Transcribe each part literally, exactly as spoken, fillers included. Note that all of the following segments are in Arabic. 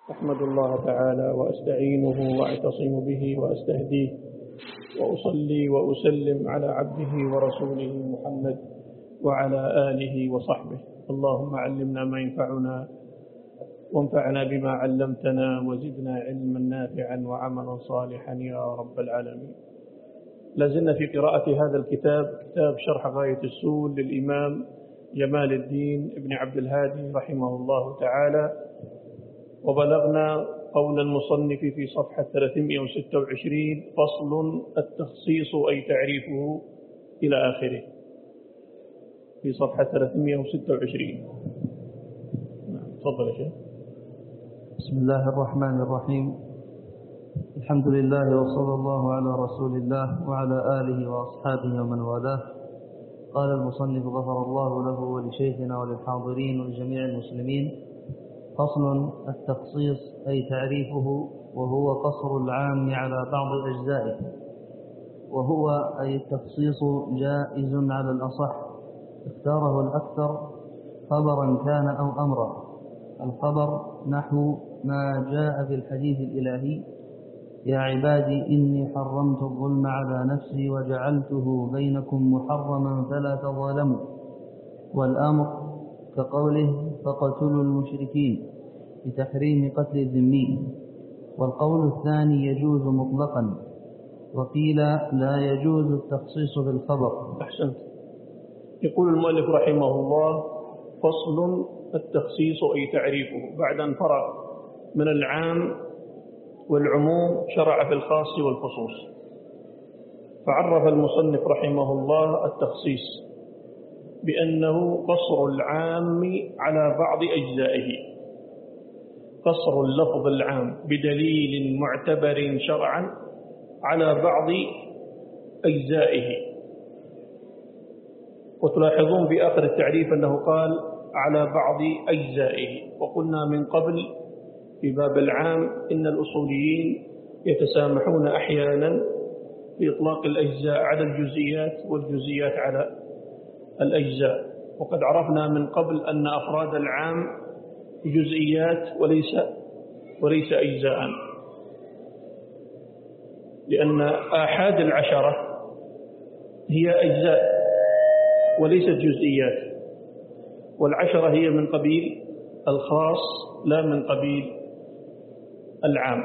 أحمد الله تعالى وأستعينه وأعتصم به وأستهديه وأصلي وأسلم على عبده ورسوله محمد وعلى آله وصحبه. اللهم علمنا ما ينفعنا وانفعنا بما علمتنا وزدنا علما نافعا وعملا صالحا يا رب العالمين. لازلنا في قراءة هذا الكتاب، كتاب شرح غاية السول للإمام جمال الدين ابن عبد الهادي رحمه الله تعالى، وبلغنا قول المصنف في صفحة ثلاثمائة وستة وعشرين: فصل التخصيص أي تعريفه إلى آخره، في صفحة ثلاثمائة وستة وعشرين. تفضل يا شيخ. بسم الله الرحمن الرحيم. الحمد لله وصلى الله على رسول الله وعلى آله وأصحابه ومن والاه. قال المصنف غفر الله له ولشيخنا وللحاضرين ولجميع المسلمين: فصل التخصيص أي تعريفه، وهو قصر العام على بعض أجزائه، وهو أي التخصيص جائز على الأصح، اختاره الأكثر خبرا كان أو أمرا. الخبر نحو ما جاء في الحديث الإلهي: يا عبادي إني حرمت الظلم على نفسي وجعلته بينكم محرما فلا تظالموا. والأمر كقوله: فقتلوا المشركين، بتحريم قتل الذمي. والقول الثاني يجوز مطلقا، وقيل لا يجوز التخصيص بالخبر. أحسنت. يقول المؤلف رحمه الله: فصل التخصيص أي تعريفه. بعد أن فرغ من العام والعموم شرع في الخاص والخصوص، فعرف المصنف رحمه الله التخصيص بأنه قصر العام على بعض أجزائه، قصر اللفظ العام بدليل معتبر شرعا على بعض أجزائه. وتلاحظون في آخر التعريف أنه قال على بعض أجزائه. وقلنا من قبل في باب العام إن الأصوليين يتسامحون أحيانا في إطلاق الأجزاء على الجزئيات والجزئيات على الأجزاء. وقد عرفنا من قبل أن أفراد العام جزئيات وليس وليس أجزاء، لأن آحاد العشرة هي أجزاء وليست جزئيات، والعشرة هي من قبيل الخاص لا من قبيل العام.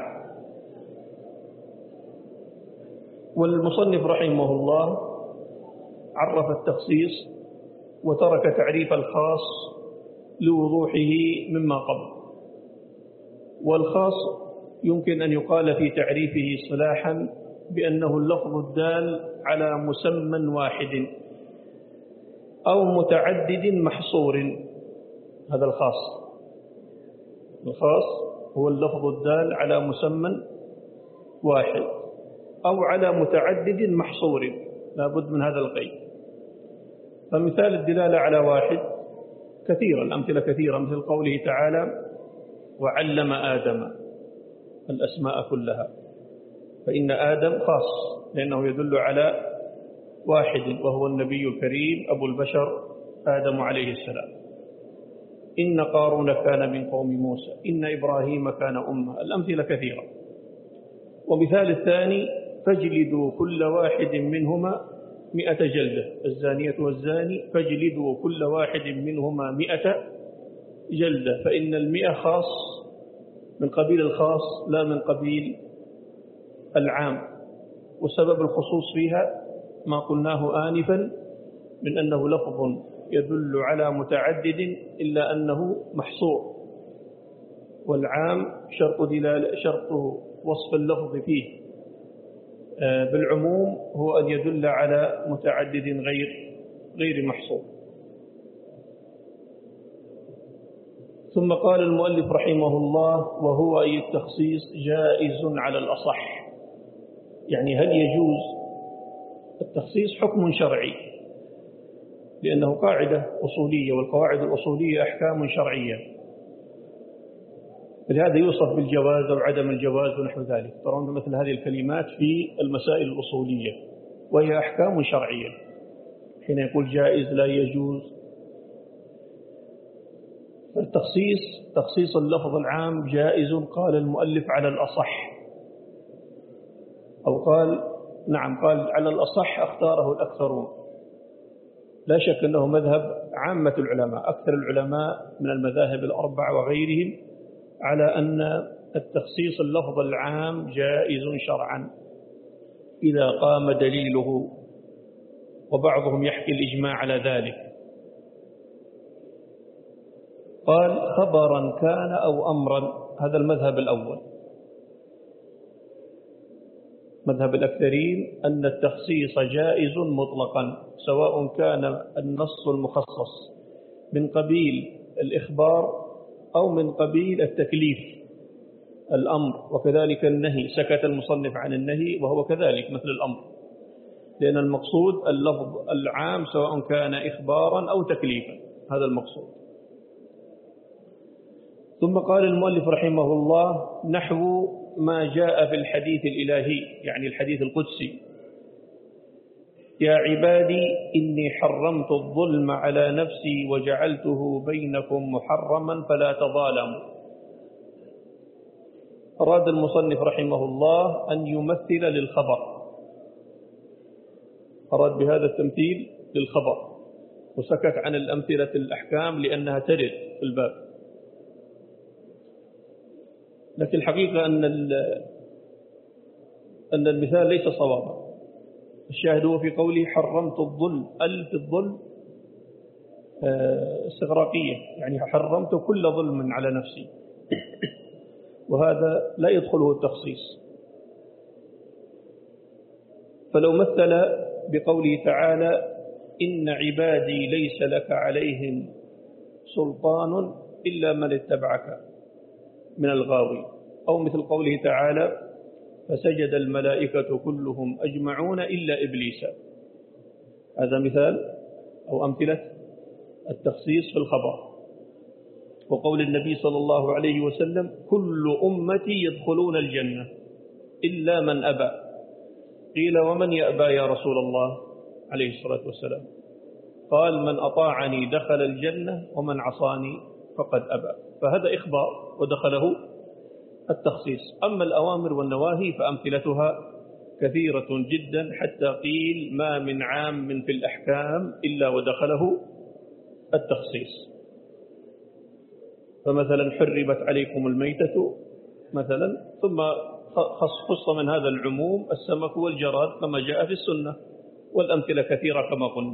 والمصنف رحمه الله عرف التخصيص وترك تعريف الخاص لوضوحه مما قبل. والخاص يمكن أن يقال في تعريفه اصطلاحا بأنه اللفظ الدال على مسمى واحد أو متعدد محصور. هذا الخاص. الخاص هو اللفظ الدال على مسمى واحد أو على متعدد محصور، لا بد من هذا القيد. فمثال الدلالة على واحد كثيرا، الأمثلة كثيرة، مثل قوله تعالى: وعلم آدم الأسماء كلها. فإن آدم خاص لأنه يدل على واحد وهو النبي الكريم أبو البشر آدم عليه السلام. إن قارون كان من قوم موسى، إن إبراهيم كان أمة. الأمثلة كثيرة. ومثال الثاني: فاجلدوا كل واحد منهما مئة جلدة، الزانية والزاني فاجلدوا كل واحد منهما مئة جلدة. فإن المئة خاص من قبيل الخاص لا من قبيل العام. وسبب الخصوص فيها ما قلناه آنفا من أنه لفظ يدل على متعدد إلا أنه محصور، والعام شرط دلالة شرط وصف اللفظ فيه بالعموم هو أن يدل على متعدد غير غير محصور. ثم قال المؤلف رحمه الله: وهو أي التخصيص جائز على الأصح. يعني هل يجوز التخصيص؟ حكم شرعي، لأنه قاعدة أصولية، والقواعد الأصولية أحكام شرعية، لهذا يوصف بالجواز أو عدم الجواز ونحو ذلك. ترون مثل هذه الكلمات في المسائل الأصولية وهي أحكام شرعية. حين يقول جائز لا يجوز، التخصيص تخصيص اللفظ العام جائز قال المؤلف على الأصح، أو قال نعم قال على الأصح اختاره الأكثرون. لا شك أنه مذهب عامة العلماء، أكثر العلماء من المذاهب الأربعة وغيرهم على أن التخصيص اللفظ العام جائز شرعا إذا قام دليله، وبعضهم يحكي الإجماع على ذلك. قال خبرا كان أو أمرا، هذا المذهب الأول. مذهب الأكثرين أن التخصيص جائز مطلقا، سواء كان النص المخصص من قبيل الإخبار أو من قبيل التكليف الأمر، وكذلك النهي. سكت المصنف عن النهي وهو كذلك مثل الأمر، لأن المقصود اللفظ العام سواء كان إخبارا أو تكليفا، هذا المقصود. ثم قال المؤلف رحمه الله نحو ما جاء في الحديث الإلهي، يعني الحديث القدسي: يا عبادي إني حرمت الظلم على نفسي وجعلته بينكم محرما فلا تظالموا. أراد المصنف رحمه الله أن يمثل للخبر، أراد بهذا التمثيل للخبر، وسكت عن الأمثلة الأحكام لأنها ترد في الباب. لكن الحقيقة أن أن المثال ليس صوابا. الشاهد هو في قوله حرمت الظلم، ألف الظلم استغراقية، يعني حرمت كل ظلم على نفسي، وهذا لا يدخله التخصيص. فلو مثل بقوله تعالى إن عبادي ليس لك عليهم سلطان إلا من اتبعك من الغاوي، أو مثل قوله تعالى فسجد الملائكة كلهم أجمعون إلا إبليس. هذا مثال أو أمثلة التخصيص في الخبر. وقول النبي صلى الله عليه وسلم كل أمتي يدخلون الجنة إلا من أبى. قيل ومن يأبى يا رسول الله عليه الصلاة والسلام؟ قال من أطاعني دخل الجنة ومن عصاني فقد أبى. فهذا إخبار ودخله التخصيص. أما الأوامر والنواهي فأمثلتها كثيرة جدا، حتى قيل ما من عام في الأحكام إلا ودخله التخصيص. فمثلا حرمت عليكم الميتة مثلا، ثم خص من هذا العموم السمك والجراد كما جاء في السنة، والأمثلة كثيرة كما قلنا.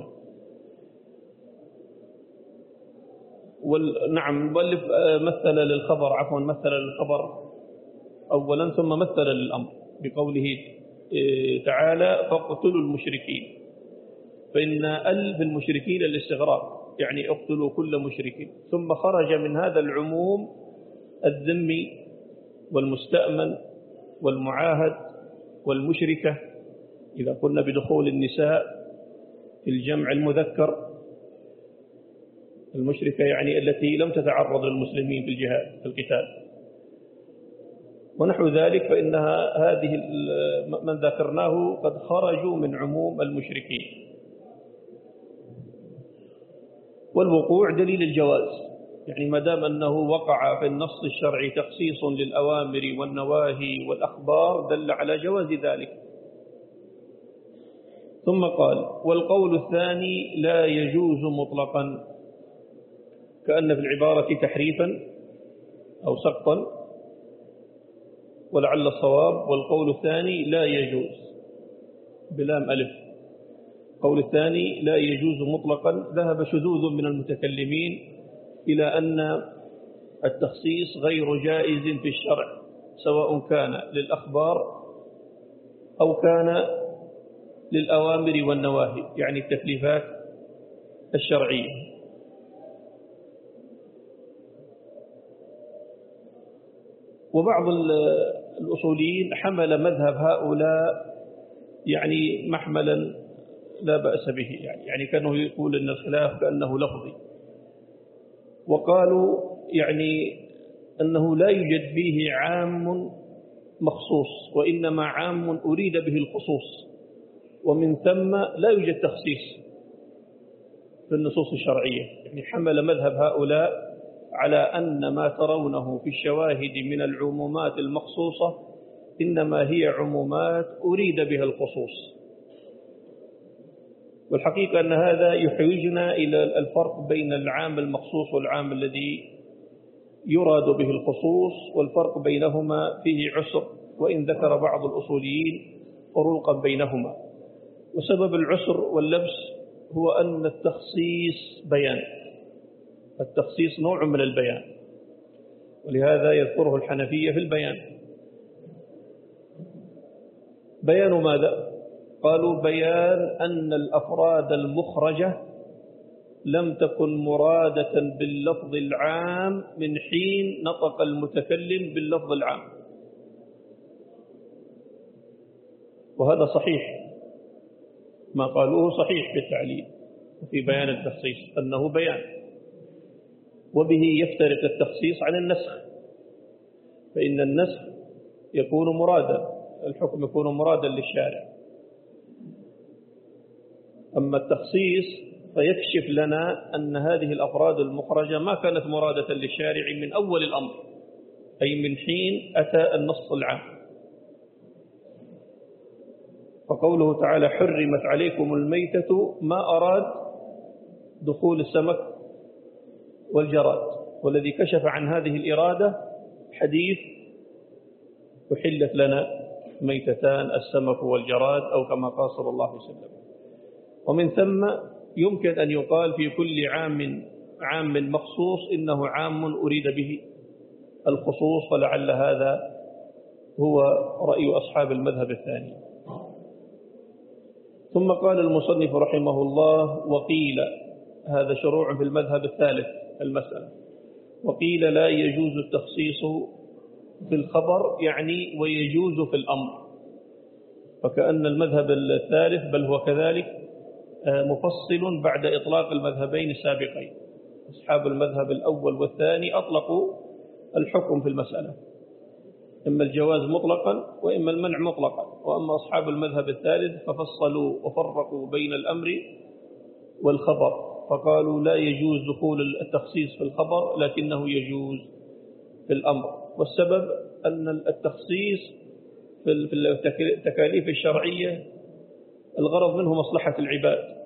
نعم المؤلف مثل للخبر عفوا مثل للخبر أولا ثم مثل للأمر بقوله تعالى فاقتلوا المشركين، فإن ألف المشركين الاستغراق، يعني اقتلوا كل مشرك. ثم خرج من هذا العموم الذمي والمستأمن والمعاهد والمشركة، إذا قلنا بدخول النساء في الجمع المذكر. المشركة يعني التي لم تتعرض للمسلمين في الجهاد في القتال ونحو ذلك، فإنها هذه من ذكرناه قد خرجوا من عموم المشركين. والوقوع دليل الجواز، يعني ما دام أنه وقع في النص الشرعي تخصيص للأوامر والنواهي والأخبار دل على جواز ذلك. ثم قال والقول الثاني لا يجوز مطلقا، كأن في العبارة تحريفا أو سقطا، ولعل الصواب والقول الثاني لا يجوز بلام ألف. قول الثاني لا يجوز مطلقا ذهب شذوذ من المتكلمين إلى أن التخصيص غير جائز في الشرع، سواء كان للأخبار أو كان للأوامر والنواهي، يعني التكليفات الشرعية. وبعض الأصوليين حمل مذهب هؤلاء يعني محملا لا بأس به، يعني, يعني كانوا يقول أن الخلاف كأنه لفظي، وقالوا يعني أنه لا يوجد فيه عام مخصوص، وإنما عام أريد به الخصوص، ومن ثم لا يوجد تخصيص في النصوص الشرعية. يعني حمل مذهب هؤلاء على أن ما ترونه في الشواهد من العمومات المخصوصة إنما هي عمومات أريد بها الخصوص. والحقيقة أن هذا يحوجنا إلى الفرق بين العام المخصوص والعام الذي يراد به الخصوص، والفرق بينهما فيه عسر، وإن ذكر بعض الأصوليين فروقا بينهما. وسبب العسر واللبس هو أن التخصيص بيان، التخصيص نوع من البيان، ولهذا يذكره الحنفية في البيان. بيان ماذا؟ قالوا بيان أن الأفراد المخرجة لم تكن مرادة باللفظ العام من حين نطق المتكلم باللفظ العام. وهذا صحيح، ما قالوه صحيح في التعليل وفي بيان التخصيص أنه بيان، وبه يفترق التخصيص عن النسخ، فإن النسخ يكون مرادا، الحكم يكون مرادا للشارع. أما التخصيص فيكشف لنا أن هذه الأفراد المخرجة ما كانت مرادة للشارع من أول الأمر، أي من حين أتى النص العام. فقوله تعالى حرمت عليكم الميتة ما أراد دخول السمك والجراد، والذي كشف عن هذه الإرادة حديث أحلت لنا ميتتان السمك والجراد، أو كما قال صلى الله عليه وسلم. ومن ثم يمكن أن يقال في كل عام عام مخصوص إنه عام أريد به الخصوص، فلعل هذا هو رأي أصحاب المذهب الثاني. ثم قال المصنف رحمه الله وقيل، هذا شروع في المذهب الثالث المسألة، وقيل لا يجوز التخصيص في الخبر، يعني ويجوز في الأمر، فكأن المذهب الثالث بل هو كذلك مفصل بعد إطلاق المذهبين السابقين. أصحاب المذهب الأول والثاني أطلقوا الحكم في المسألة، إما الجواز مطلقا وإما المنع مطلقا، وأما أصحاب المذهب الثالث ففصلوا وفرقوا بين الأمر والخبر، فقالوا لا يجوز دخول التخصيص في الخبر لكنه يجوز في الأمر. والسبب أن التخصيص في التكاليف الشرعية الغرض منه مصلحة العباد،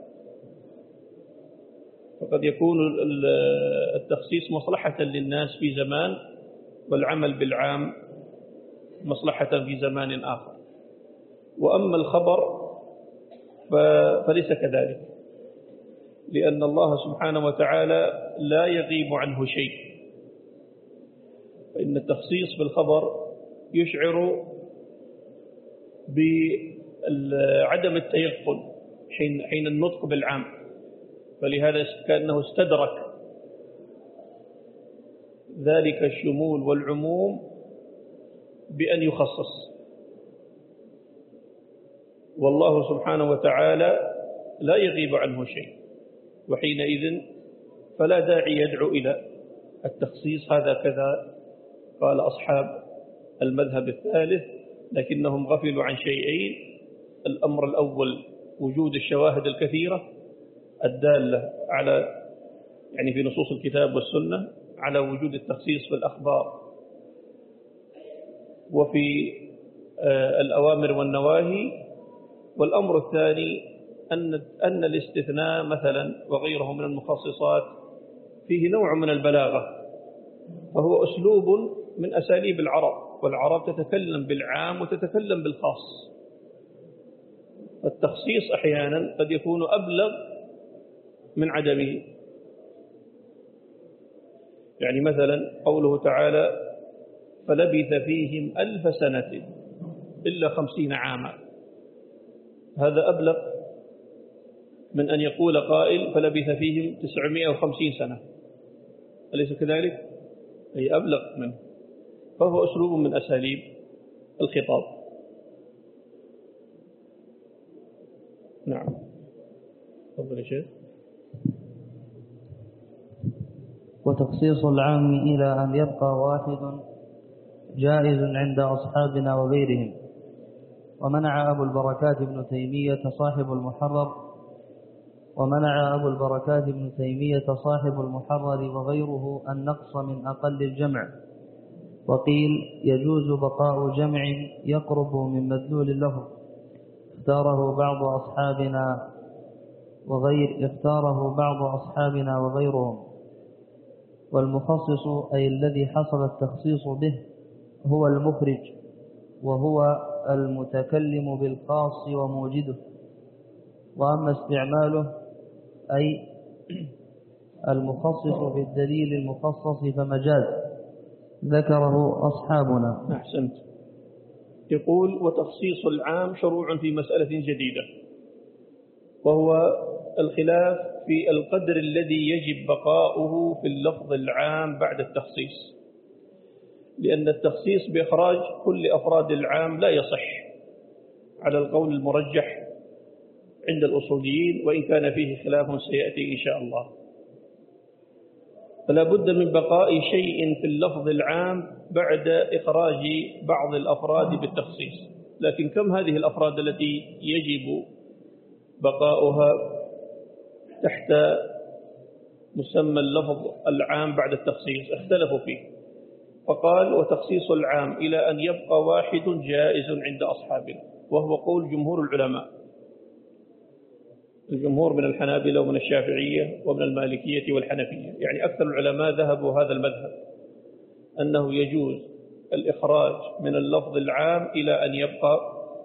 فقد يكون التخصيص مصلحة للناس في زمان والعمل بالعام مصلحة في زمان آخر. وأما الخبر فليس كذلك، لأن الله سبحانه وتعالى لا يغيب عنه شيء، فإن التخصيص بالخبر يشعر بعدم التيقن حين حين النطق بالعام، فلهذا كأنه استدرك ذلك الشمول والعموم بأن يخصص، والله سبحانه وتعالى لا يغيب عنه شيء، وحينئذ فلا داعي يدعو إلى التخصيص. هذا كذا قال أصحاب المذهب الثالث، لكنهم غفلوا عن شيئين: الأمر الأول وجود الشواهد الكثيرة الدالة على يعني في نصوص الكتاب والسنة على وجود التخصيص في الأخبار وفي الأوامر والنواهي. والأمر الثاني أن أن الاستثناء مثلا وغيره من المخصصات فيه نوع من البلاغة، فهو أسلوب من أساليب العرب، والعرب تتكلم بالعام وتتكلم بالخاص. التخصيص أحيانا قد يكون أبلغ من عدمه، يعني مثلا قوله تعالى فلبث فيهم ألف سنة إلا خمسين عاما، هذا أبلغ من أن يقول قائل فلبث فيهم تسعمائة وخمسين سنة، أليس كذلك؟ أي أبلغ منه، فهو أسلوب من أساليب الخطاب. نعم، تفضل يا شيخ. وتخصيص العام إلى أن يبقى واحد جائز عند أصحابنا وغيرهم. ومنع أبو البركات ابن تيمية صاحب المحرر ومنع أبو البركات ابن تيمية صاحب المحرر وغيره النقص من أقل الجمع. وقيل يجوز بقاء جمع يقرب من مدلول اللفظ، اختاره بعض أصحابنا وغير اختاره بعض أصحابنا وغيرهم. والمخصص أي الذي حصل التخصيص به هو المخرج، وهو المتكلم بالخاص وموجده. وأما استعماله أي المخصص بالدليل المخصص فمجاز، ذكره أصحابنا. أحسنت. يقول وتخصيص العام شروع في مسألة جديدة، وهو الخلاف في القدر الذي يجب بقاؤه في اللفظ العام بعد التخصيص، لأن التخصيص بإخراج كل أفراد العام لا يصح على القول المرجح عند الأصوليين، وإن كان فيه خلاف سيأتي إن شاء الله. فلا بد من بقاء شيء في اللفظ العام بعد إخراج بعض الأفراد بالتخصيص. لكن كم هذه الأفراد التي يجب بقاؤها تحت مسمى اللفظ العام بعد التخصيص؟ اختلفوا فيه، فقال وتخصيص العام إلى أن يبقى واحد جائز عند أصحابنا، وهو قول جمهور العلماء، الجمهور من الحنابلة ومن الشافعية ومن المالكية والحنفية. يعني أكثر العلماء ذهبوا هذا المذهب، أنه يجوز الإخراج من اللفظ العام إلى أن يبقى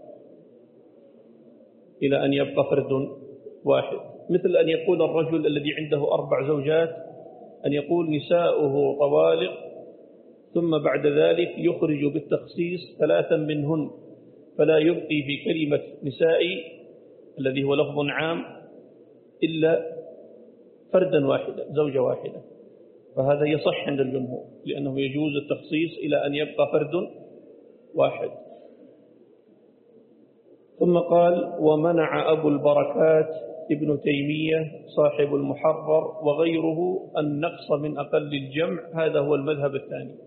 إلى أن يبقى فرد واحد، مثل أن يقول الرجل الذي عنده أربع زوجات أن يقول نساؤه طوالق، ثم بعد ذلك يخرج بالتخصيص ثلاثا منهن، فلا يبقي في كلمة نسائي الذي هو لفظ عام إلا فردا واحدا، زوجة واحدة. فهذا يصح عند الجمهور، لأنه يجوز التخصيص إلى أن يبقى فرد واحد. ثم قال ومنع أبو البركات ابن تيمية صاحب المحرر وغيره النقص من أقل الجمع، هذا هو المذهب الثاني.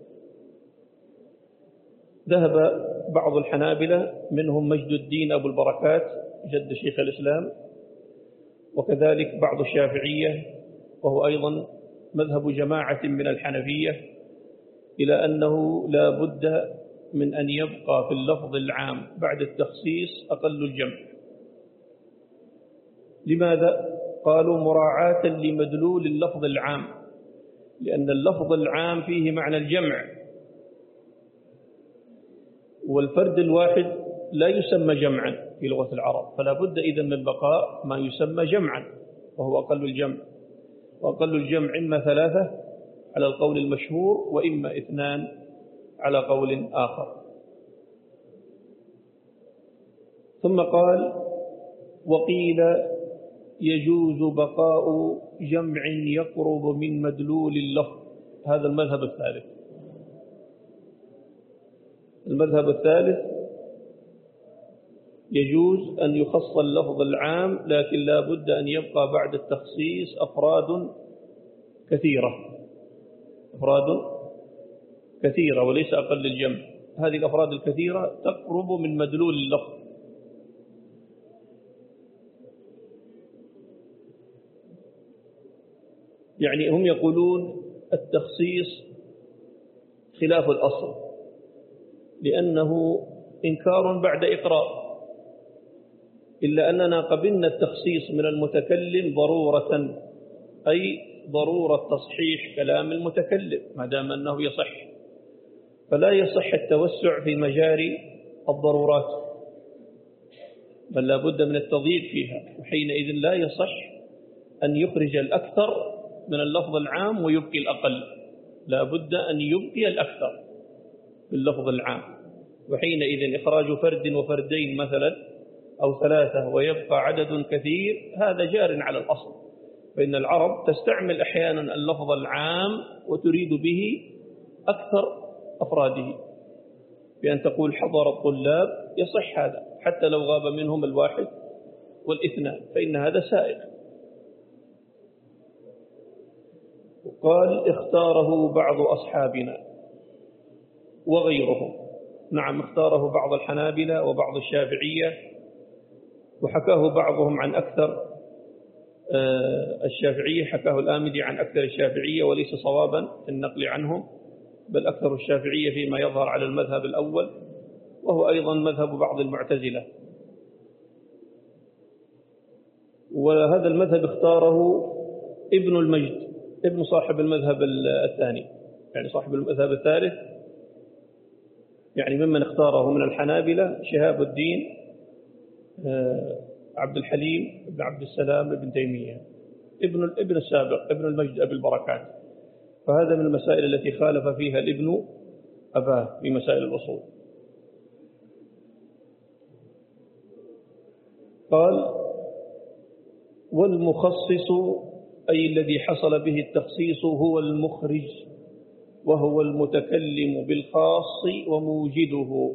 ذهب بعض الحنابلة منهم مجد الدين أبو البركات جد شيخ الإسلام، وكذلك بعض الشافعية، وهو أيضا مذهب جماعة من الحنفية، إلى أنه لا بد من أن يبقى في اللفظ العام بعد التخصيص أقل الجمع. لماذا؟ قالوا مراعاة لمدلول اللفظ العام، لأن اللفظ العام فيه معنى الجمع، والفرد الواحد لا يسمى جمعا في لغة العرب، فلا بد إذن من بقاء ما يسمى جمعا وهو أقل الجمع. وأقل الجمع إما ثلاثة على القول المشهور، وإما اثنان على قول آخر. ثم قال وقيل يجوز بقاء جمع يقرب من مدلول اللفظ، هذا المذهب الثالث. المذهب الثالث يجوز أن يخص اللفظ العام، لكن لا بد أن يبقى بعد التخصيص أفراد كثيرة، أفراد كثيرة وليس أقل الجمع. هذه الأفراد الكثيرة تقرب من مدلول اللفظ. يعني هم يقولون التخصيص خلاف الأصل، لأنه إنكار بعد إقرار، إلا أننا قبلنا التخصيص من المتكلم ضرورة، أي ضرورة تصحيح كلام المتكلم ما دام أنه يصح، فلا يصح التوسع في مجاري الضرورات، بل لا بد من التضييق فيها. وحينئذ لا يصح أن يخرج الأكثر من اللفظ العام ويبقي الأقل، لا بد أن يبقي الأكثر باللفظ العام. وحينئذ إخراج فرد وفردين مثلا أو ثلاثة ويبقى عدد كثير، هذا جار على الأصل. فإن العرب تستعمل أحيانا اللفظ العام وتريد به أكثر أفراده، بأن تقول حضر الطلاب، يصح هذا حتى لو غاب منهم الواحد والاثنان، فإن هذا سائغ. قال اختاره بعض أصحابنا وغيرهم. نعم، اختاره بعض الحنابلة وبعض الشافعية، وحكاه بعضهم عن أكثر الشافعية حكاه الآمدي عن أكثر الشافعية وليس صوابا في النقل عنهم، بل أكثر الشافعية فيما يظهر على المذهب الأول، وهو أيضا مذهب بعض المعتزلة. وهذا المذهب اختاره ابن المجد، ابن صاحب المذهب الثاني، يعني صاحب المذهب الثالث، يعني ممن اختاره من الحنابلة شهاب الدين عبد الحليم بن عبد السلام بن تيمية، ابن ابن السابق ابن المجد أبي البركات. فهذا من المسائل التي خالف فيها الابن أباه في مسائل الأصول. قال: والمخصص أي الذي حصل به التخصيص هو المخرج، وهو المتكلم بالخاص وموجده.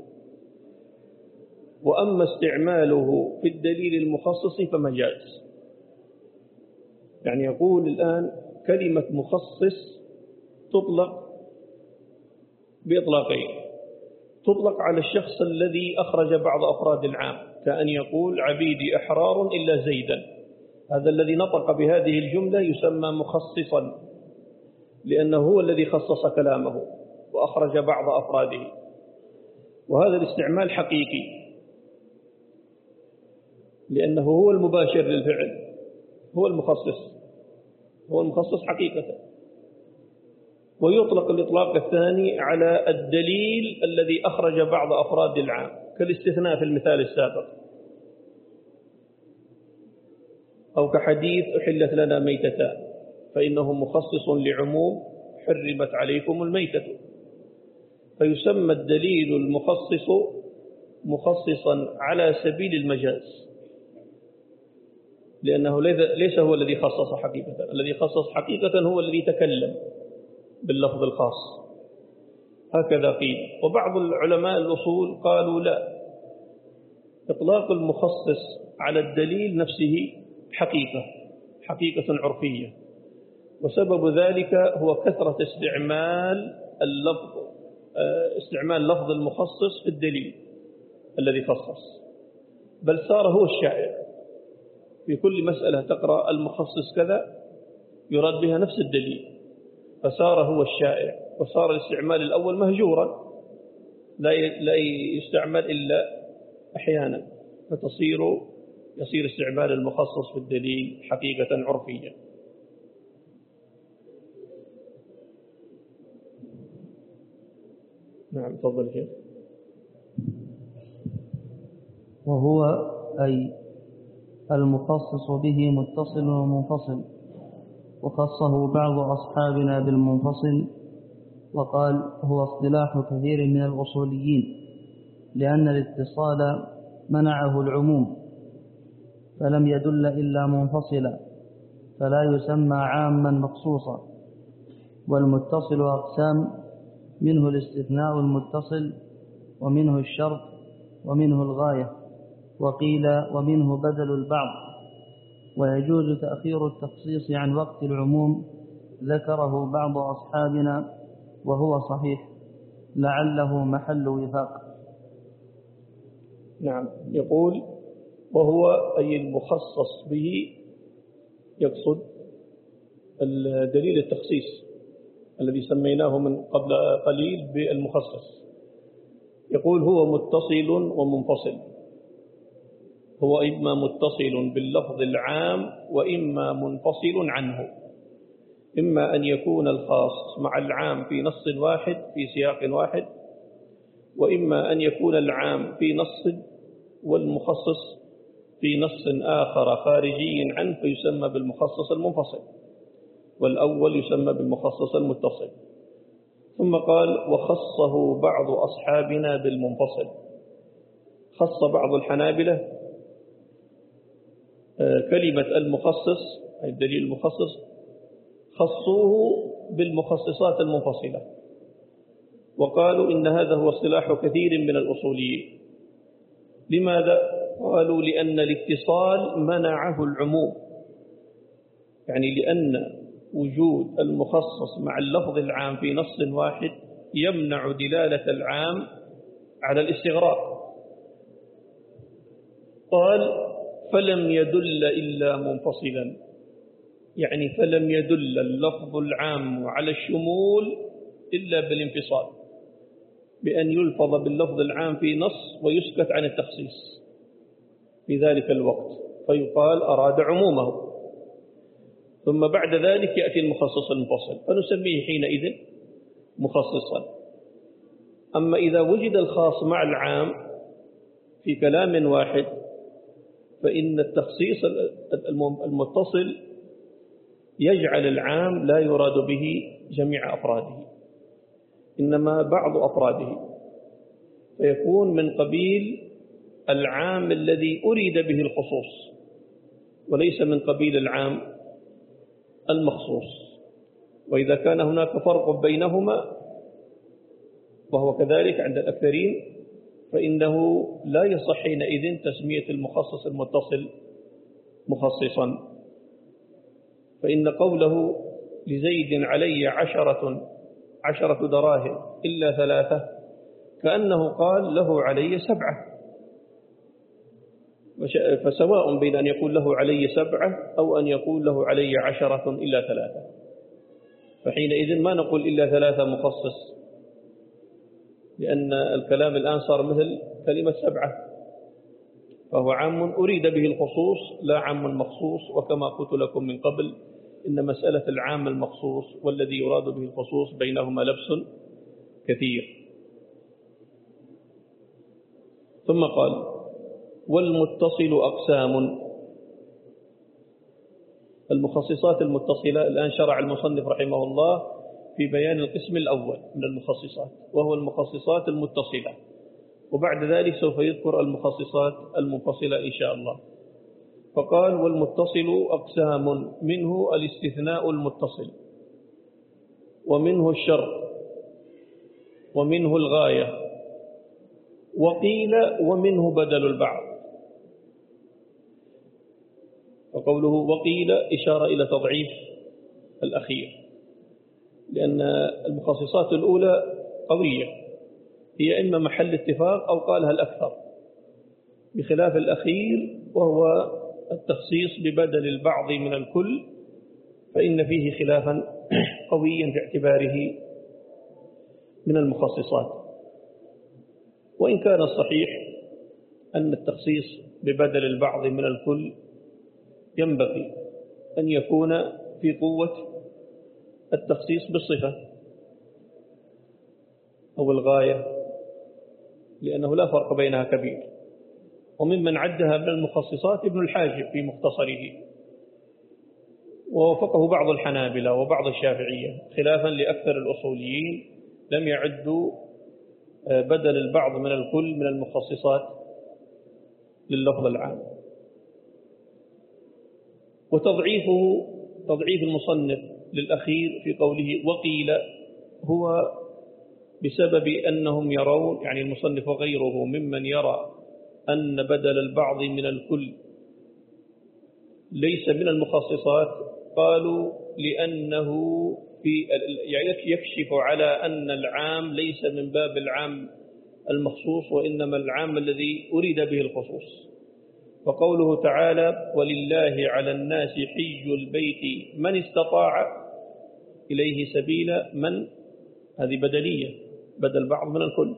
وأما استعماله في الدليل المخصص فمجاز. يعني يقول الآن كلمة مخصص تطلق بإطلاقين: تطلق على الشخص الذي أخرج بعض أفراد العام، كأن يقول عبيدي أحرار إلا زيدا، هذا الذي نطق بهذه الجملة يسمى مخصصا، لأنه هو الذي خصص كلامه وأخرج بعض أفراده. وهذا الاستعمال حقيقي، لأنه هو المباشر للفعل، هو المخصص، هو المخصص حقيقة. ويطلق الإطلاق الثاني على الدليل الذي أخرج بعض أفراد العام، كالاستثناء في المثال السابق، أو كحديث أحلت لنا ميتتان، فإنه مخصص لعموم حرمت عليكم الميتة. فيسمى الدليل المخصص مخصصا على سبيل المجاز، لأنه ليس هو الذي خصص حقيقة، الذي خصص حقيقة هو الذي تكلم باللفظ الخاص، هكذا قيل. وبعض العلماء الأصول قالوا لا، إطلاق المخصص على الدليل نفسه حقيقة حقيقة عرفية، وسبب ذلك هو كثرة استعمال اللفظ استعمال لفظ المخصص في الدليل الذي خصص، بل صار هو الشائع في كل مسألة تقرأ المخصص كذا يراد بها نفس الدليل، فصار هو الشائع، وصار الاستعمال الأول مهجورا لا يستعمل إلا أحيانا، فتصير يصير استعمال المخصص في الدليل حقيقة عرفية. نعم تفضل شيخ. وهو أي المخصص به متصل ومنفصل، وخصه بعض أصحابنا بالمنفصل، وقال هو اصطلاح كثير من الأصوليين، لأن الاتصال منعه العموم فلم يدل إلا منفصلا، فلا يسمى عاما مخصوصا. والمتصل أقسام: منه الاستثناء المتصل، ومنه الشرط، ومنه الغاية، وقيل ومنه بدل البعض. ويجوز تأخير التخصيص عن وقت العموم، ذكره بعض أصحابنا وهو صحيح، لعله محل وفاق. نعم، يقول وهو أي المخصص به، يقصد الدليل التخصيص الذي سميناه من قبل قليل بالمخصص. يقول هو متصل ومنفصل، هو إما متصل باللفظ العام وإما منفصل عنه، إما أن يكون الخاص مع العام في نص واحد في سياق واحد، وإما أن يكون العام في نص والمخصص في نص آخر خارجي عنه فيسمى بالمخصص المنفصل، والأول يسمى بالمخصص المتصل. ثم قال وخصه بعض أصحابنا بالمنفصل. خص بعض الحنابلة كلمة المخصص أي الدليل المخصص، خصوه بالمخصصات المنفصلة، وقالوا إن هذا هو اصطلاح كثير من الأصوليين. لماذا؟ قالوا لأن الاتصال منعه العموم، يعني لأن وجود المخصص مع اللفظ العام في نص واحد يمنع دلالة العام على الاستغراق. قال فلم يدل إلا منفصلا، يعني فلم يدل اللفظ العام على الشمول إلا بالانفصال، بأن يلفظ باللفظ العام في نص ويسكت عن التخصيص في ذلك الوقت فيقال أراد عمومه، ثم بعد ذلك يأتي المخصص المفصل فنسميه حينئذ مخصصا. أما إذا وجد الخاص مع العام في كلام واحد فإن التخصيص المتصل يجعل العام لا يراد به جميع أفراده إنما بعض أفراده، فيكون من قبيل العام الذي أريد به الخصوص وليس من قبيل العام المخصوص. وإذا كان هناك فرق بينهما وهو كذلك عند الأكثرين فإنه لا يصح حينئذ تسمية المخصص المتصل مخصصا. فإن قوله لزيد علي عشرة عشرة دراهم إلا ثلاثة كأنه قال له علي سبعة، فسواء بين أن يقول له علي سبعة أو أن يقول له علي عشرة إلا ثلاثة، فحينئذ ما نقول إلا ثلاثة مخصص لأن الكلام الآن صار مثل كلمة سبعة، فهو عام أريد به الخصوص لا عام مخصوص. وكما قلت لكم من قبل إن مسألة العام المخصوص والذي يراد به الخصوص بينهما لبس كثير. ثم قال والمتصل أقسام. المخصصات المتصلة الآن شرع المصنف رحمه الله في بيان القسم الأول من المخصصات وهو المخصصات المتصلة، وبعد ذلك سوف يذكر المخصصات المنفصلة إن شاء الله. فقال والمتصل أقسام، منه الاستثناء المتصل، ومنه الشرط، ومنه الغاية، وقيل ومنه بدل البعض. وقوله وقيل إشارة إلى تضعيف الأخير، لأن المخصصات الأولى قوية هي إما محل اتفاق أو قالها الأكثر، بخلاف الأخير وهو التخصيص ببدل البعض من الكل فإن فيه خلافا قويا في اعتباره من المخصصات. وإن كان الصحيح أن التخصيص ببدل البعض من الكل ينبغي أن يكون في قوة التخصيص بالصفة أو الغاية، لأنه لا فرق بينها كبير. وممن عدها من المخصصات ابن الحاجب في مختصره، ووافقه بعض الحنابلة وبعض الشافعية خلافا لأكثر الأصوليين لم يعدوا بدل البعض من الكل من المخصصات لللفظ العام. وتضعيفه تضعيف المصنف للأخير في قوله وقيل هو بسبب أنهم يرون، يعني المصنف وغيره ممن يرى أن بدل البعض من الكل ليس من المخصصات، قالوا لأنه في يكشف على أن العام ليس من باب العام المخصوص وإنما العام الذي أريد به الخصوص. وقوله تعالى ولله على الناس حج البيت من استطاع إليه سبيلا، من هذه بدلية بدل بعض من الكل،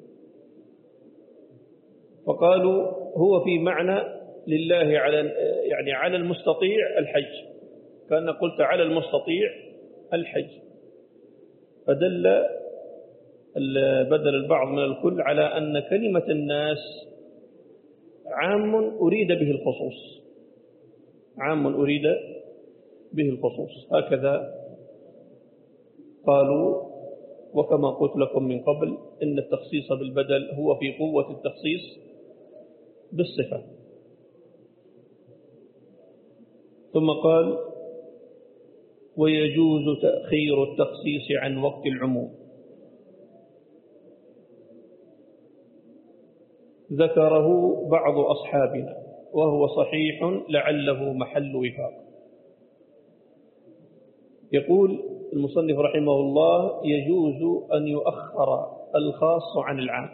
فقالوا هو في معنى لله على يعني على المستطيع الحج، كأن قلت على المستطيع الحج، فدل بدل البعض من الكل على أن كلمة الناس عام أريد به الخصوص، عام أريد به الخصوص، هكذا قالوا. وكما قلت لكم من قبل إن التخصيص بالبدل هو في قوة التخصيص بالصفة. ثم قال ويجوز تأخير التخصيص عن وقت العموم. ذكره بعض أصحابنا وهو صحيح لعله محل وفاق. يقول المصنف رحمه الله يجوز أن يؤخر الخاص عن العام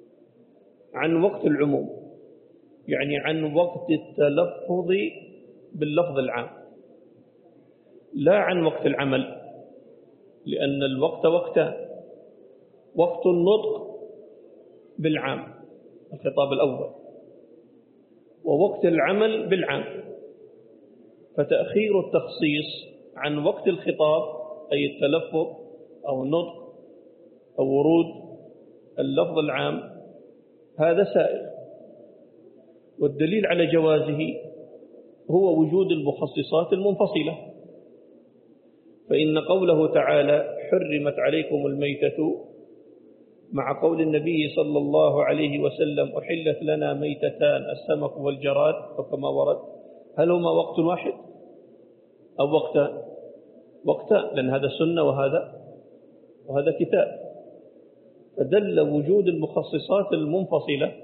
عن وقت العموم، يعني عن وقت التلفظ باللفظ العام لا عن وقت العمل، لأن الوقت وقتان: وقت النطق بالعام الخطاب الأول، ووقت العمل بالعام. فتأخير التخصيص عن وقت الخطاب أي التلفظ أو النطق أو ورود اللفظ العام هذا سائغ، والدليل على جوازه هو وجود المخصصات المنفصلة. فإن قوله تعالى: حرمت عليكم الميتة، مع قول النبي صلى الله عليه وسلم: أحلت لنا ميتتان السمك والجراد، وكما ورد، هل هما وقت واحد أو وقتان؟ وقتان، لأن هذا سنة وهذا وهذا كتاب. فدل وجود المخصصات المنفصلة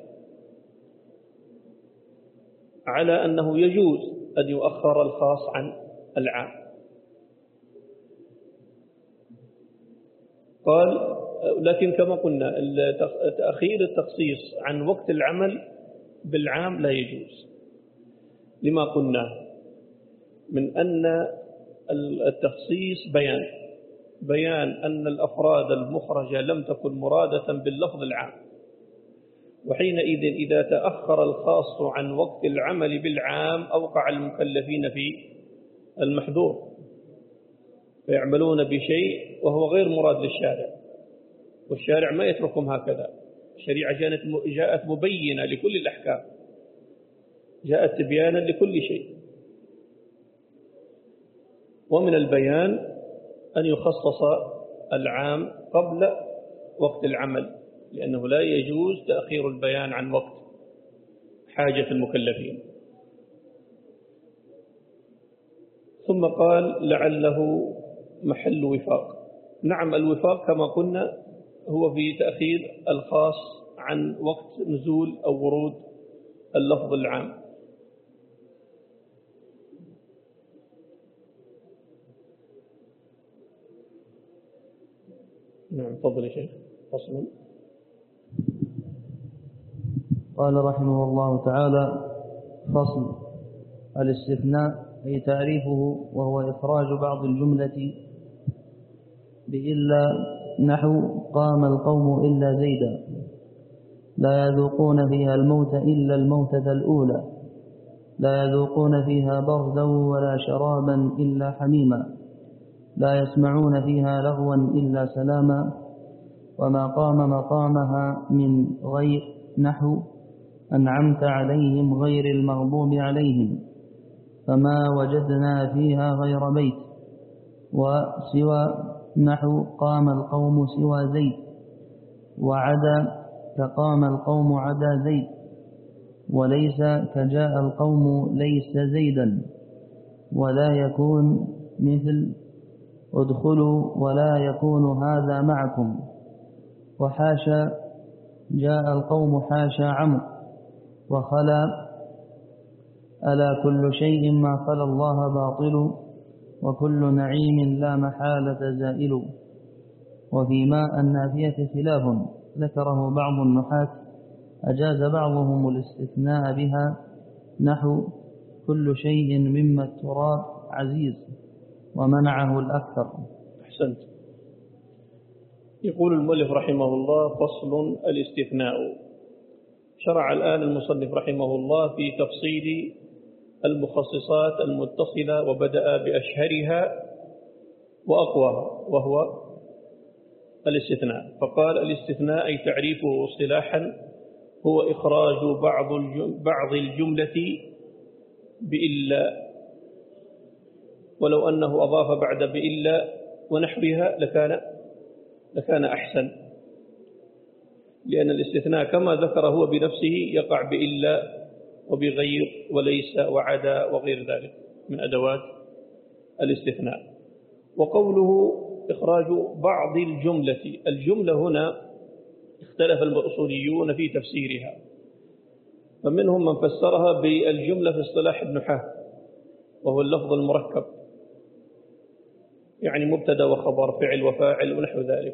على أنه يجوز أن يؤخر الخاص عن العام. قال: لكن كما قلنا تأخير التخصيص عن وقت العمل بالعام لا يجوز، لما قلنا من أن التخصيص بيان بيان أن الأفراد المخرجة لم تكن مرادة باللفظ العام، وحينئذ إذا تأخر الخاص عن وقت العمل بالعام أوقع المكلفين في المحظور، فيعملون بشيء وهو غير مراد للشارع، والشارع ما يتركهم هكذا. الشريعة جاءت مبينة لكل الأحكام، جاءت تبيانا لكل شيء. ومن البيان أن يخصص العام قبل وقت العمل، لأنه لا يجوز تأخير البيان عن وقت حاجة المكلفين. ثم قال: لعله محل وفاق. نعم، الوفاق كما قلنا هو في تأخير الخاص عن وقت نزول أو ورود اللفظ العام. نعم، تفضل يا شيخ. فصل. قال رحمه الله تعالى: فصل. الاستثناء أي تعريفه، وهو إخراج بعض الجملة بإلا، نحو: قام القوم إلا زيدا، لا يذوقون فيها الموت إلا الموتة الأولى، لا يذوقون فيها بردا ولا شرابا إلا حميما، لا يسمعون فيها لغوا إلا سلاما، وما قام مقامها من غير، نحو: أنعمت عليهم غير المغضوب عليهم، فما وجدنا فيها غير بيت. وسوى، نحو: قام القوم سوى زيد، وعدا كقام القوم عدا زيد، وليس كجاء القوم ليس زيدا، ولا يكون مثل ادخلوا ولا يكون هذا معكم، وحاشا جاء القوم حاشا عمرو، وخلا ألا كل شيء ما خلا الله باطل، وكل نعيم لا محالة زائل. وفي ما النافية خلاف ذكره بعض النحاة، أجاز بعضهم الاستثناء بها، نحو: كل شيء مما التراب عزيز، ومنعه الأكثر. أحسنت. يقول المؤلف رحمه الله: فصل. الاستثناء. شرع الآن المصنف رحمه الله في تفصيل المخصصات المتصلة، وبدأ بأشهرها وأقواها، وهو الاستثناء. فقال: الاستثناء أي تعريفه اصطلاحا هو إخراج بعض بعض الجملة بإلا، ولو أنه أضاف بعد بإلا ونحوها لكان لكان أحسن، لأن الاستثناء كما ذكر هو بنفسه يقع بإلا وبغير وليس وعدا وغير ذلك من أدوات الاستثناء. وقوله إخراج بعض الجملة، الجملة هنا اختلف الأصوليون في تفسيرها، فمنهم من فسرها بالجملة في اصطلاح النحاة، وهو اللفظ المركب، يعني مبتدا وخبر، فعل وفاعل ونحو ذلك.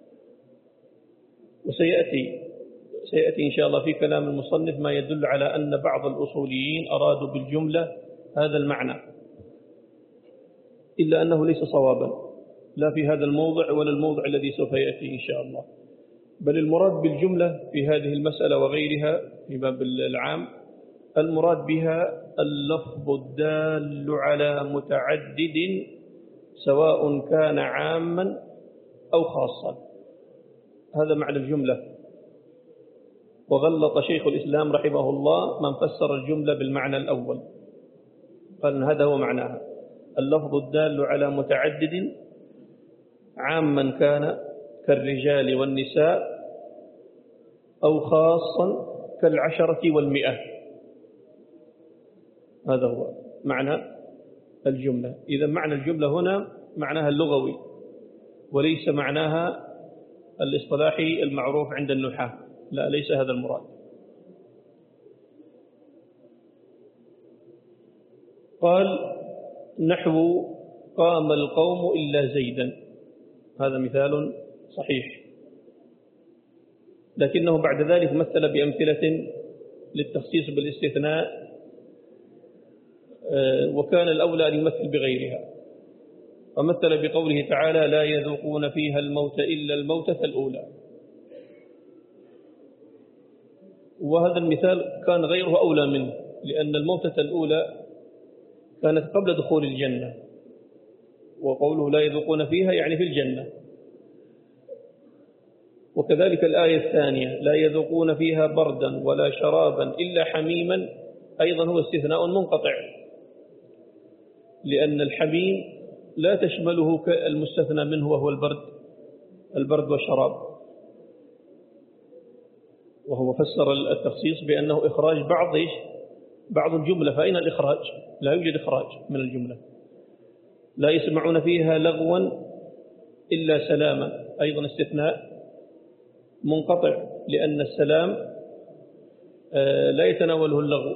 وسيأتي سيأتي إن شاء الله في كلام المصنف ما يدل على أن بعض الأصوليين أرادوا بالجملة هذا المعنى، إلا أنه ليس صوابا لا في هذا الموضع ولا الموضع الذي سوف يأتي إن شاء الله، بل المراد بالجملة في هذه المسألة وغيرها في باب العام المراد بها اللفظ الدال على متعدد سواء كان عاما أو خاصا، هذا معنى الجملة. وغلط شيخ الإسلام رحمه الله من فسر الجملة بالمعنى الأول، قال هذا هو معناها، اللفظ الدال على متعدد عاما كان كالرجال والنساء أو خاصا كالعشرة والمئة، هذا هو معنى الجملة. إذا معنى الجملة هنا معناها اللغوي وليس معناها الاصطلاحي المعروف عند النحاة، لا ليس هذا المراد. قال نحو قام القوم إلا زيدا، هذا مثال صحيح، لكنه بعد ذلك مثل بأمثلة للتخصيص بالاستثناء، وكان الأولى أن يمثل بغيرها، ومثل بقوله تعالى لا يذوقون فيها الموت إلا الموتة الأولى، وهذا المثال كان غيره أولى منه، لأن الموتة الأولى كانت قبل دخول الجنة، وقوله لا يذوقون فيها يعني في الجنة. وكذلك الآية الثانية لا يذوقون فيها بردا ولا شرابا إلا حميما، أيضا هو استثناء منقطع، لأن الحميم لا تشمله المستثنى منه وهو البرد البرد والشراب، وهو فسر التخصيص بأنه إخراج بعض بعض الجملة، فأين الإخراج؟ لا يوجد إخراج من الجملة. لا يسمعون فيها لغوا إلا سلاما، أيضا استثناء منقطع، لأن السلام لا يتناوله اللغو.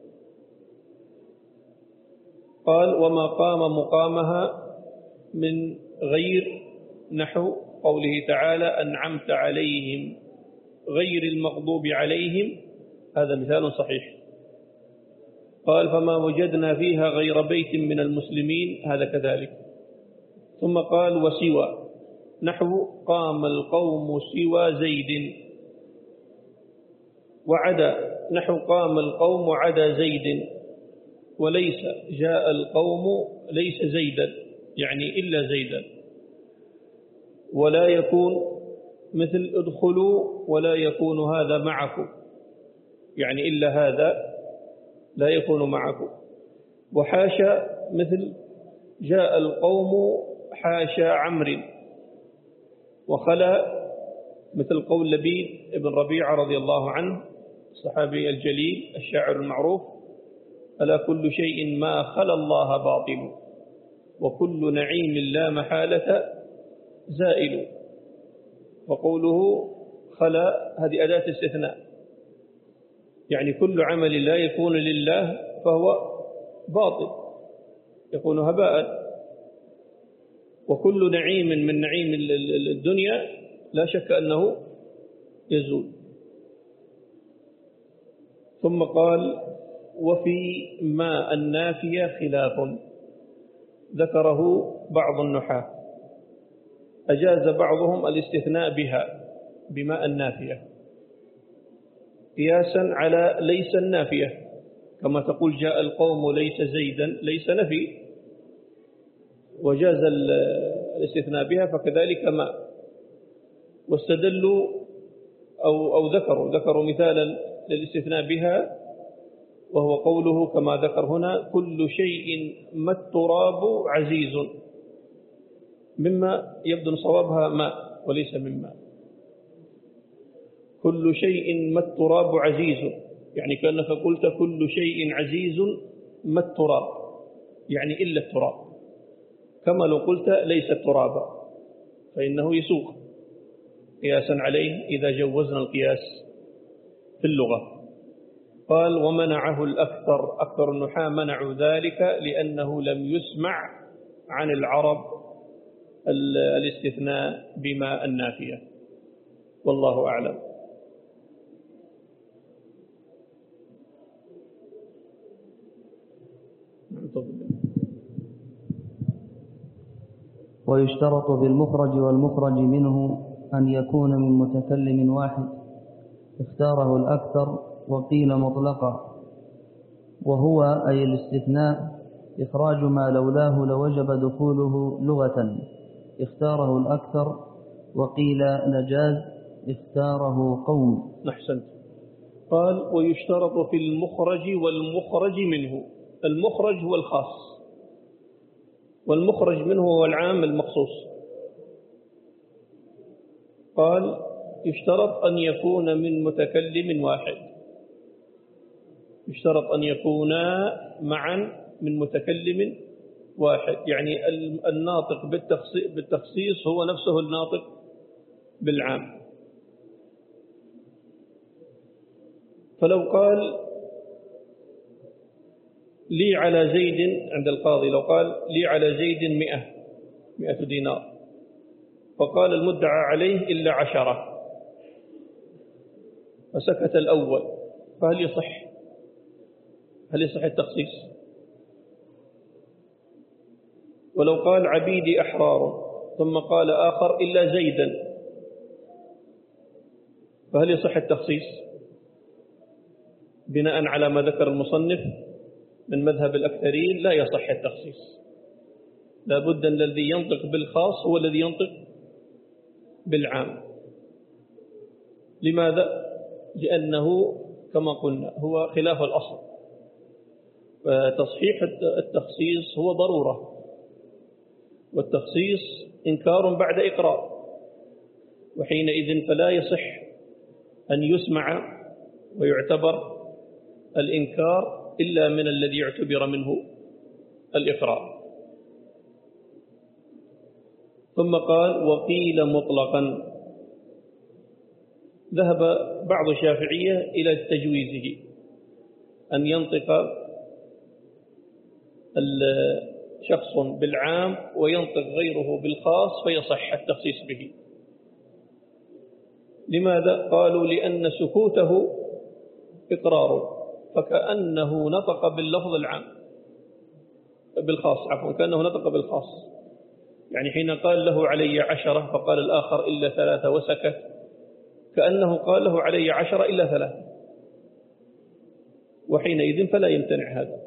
قال وما قام مقامها من غير نحو قوله تعالى أنعمت عليهم غير المغضوب عليهم، هذا مثال صحيح. قال فما وجدنا فيها غير بيت من المسلمين، هذا كذلك. ثم قال وسوى نحو قام القوم سوى زيد، وعدا نحو قام القوم عدا زيد، وليس جاء القوم ليس زيدا يعني إلا زيدا، ولا يكون مثل ادخلوا ولا يكون هذا معكم يعني إلا هذا لا يكون معكم، وحاشا مثل جاء القوم حاشا عمرو، وخلا مثل قول لبيد ابن ربيعة رضي الله عنه الصحابي الجليل الشاعر المعروف ألا كل شيء ما خلا الله باطل وكل نعيم لا محالة زائل. وقوله خلا هذه أداة استثناء، يعني كل عمل لا يكون لله فهو باطل يكون هباء، وكل نعيم من نعيم الدنيا لا شك أنه يزول. ثم قال وفي ما النافية خلاف ذكره بعض النحاة، أجاز بعضهم الاستثناء بها بما النافية قياسا على ليس النافية، كما تقول جاء القوم ليس زيدا ليس نفي، وجاز الاستثناء بها فكذلك ما. واستدلوا أو, أو ذكروا ذكروا مثالا للاستثناء بها، وهو قوله كما ذكر هنا كل شيء ما التراب عزيز، مما يبدو صوابها ماء وليس مما. كل شيء ما التراب عزيز يعني كأنك قلت كل شيء عزيز ما التراب يعني إلا التراب، كما لو قلت ليس التراب، فإنه يسوق قياسا عليه إذا جوزنا القياس في اللغة. قال ومنعه الأكثر، أكثر النحاة منعوا ذلك لأنه لم يسمع عن العرب الاستثناء بما النافية، والله أعلم. ويشترط بالمخرج والمخرج منه أن يكون من متكلم واحد اختاره الأكثر وقيل مطلقا، وهو أي الاستثناء إخراج ما لولاه لوجب دخوله لغة اختاره الأكثر، وقيل لجاز اختاره قوم. أحسنت. قال ويشترط في المخرج والمخرج منه. المخرج هو الخاص، والمخرج منه هو العام المخصوص. قال يشترط أن يكون من متكلم واحد، يشترط أن يكونا معا من متكلم واحد، يعني الناطق بالتخصيص هو نفسه الناطق بالعام. فلو قال لي على زيد عند القاضي، لو قال لي على زيد مئة مئة دينار، فقال المدعى عليه إلا عشرة، فسكت الأول، فهل يصح هل يصح التخصيص؟ ولو قال عبيدي أحرار ثم قال آخر إلا زيدا، فهل يصح التخصيص بناء على ما ذكر المصنف من مذهب الأكثرين؟ لا يصح التخصيص، لا بد أن الذي ينطق بالخاص هو الذي ينطق بالعام. لماذا؟ لأنه كما قلنا هو خلاف الأصل، فتصحيح التخصيص هو ضرورة، والتخصيص إنكار بعد إقرار، وحينئذ فلا يصح أن يسمع ويعتبر الإنكار إلا من الذي اعتبر منه الإقرار. ثم قال وقيل مطلقا. ذهب بعض الشافعية إلى تجويزه، أن ينطق شخص بالعام وينطق غيره بالخاص فيصح التخصيص به. لماذا؟ قالوا لأن سكوته إقرار، فكأنه نطق باللفظ العام بالخاص عفوا كأنه نطق بالخاص، يعني حين قال له علي عشرة فقال الآخر إلا ثلاثة وسكت، كأنه قال له علي عشرة إلا ثلاثة، وحينئذ فلا يمتنع هذا.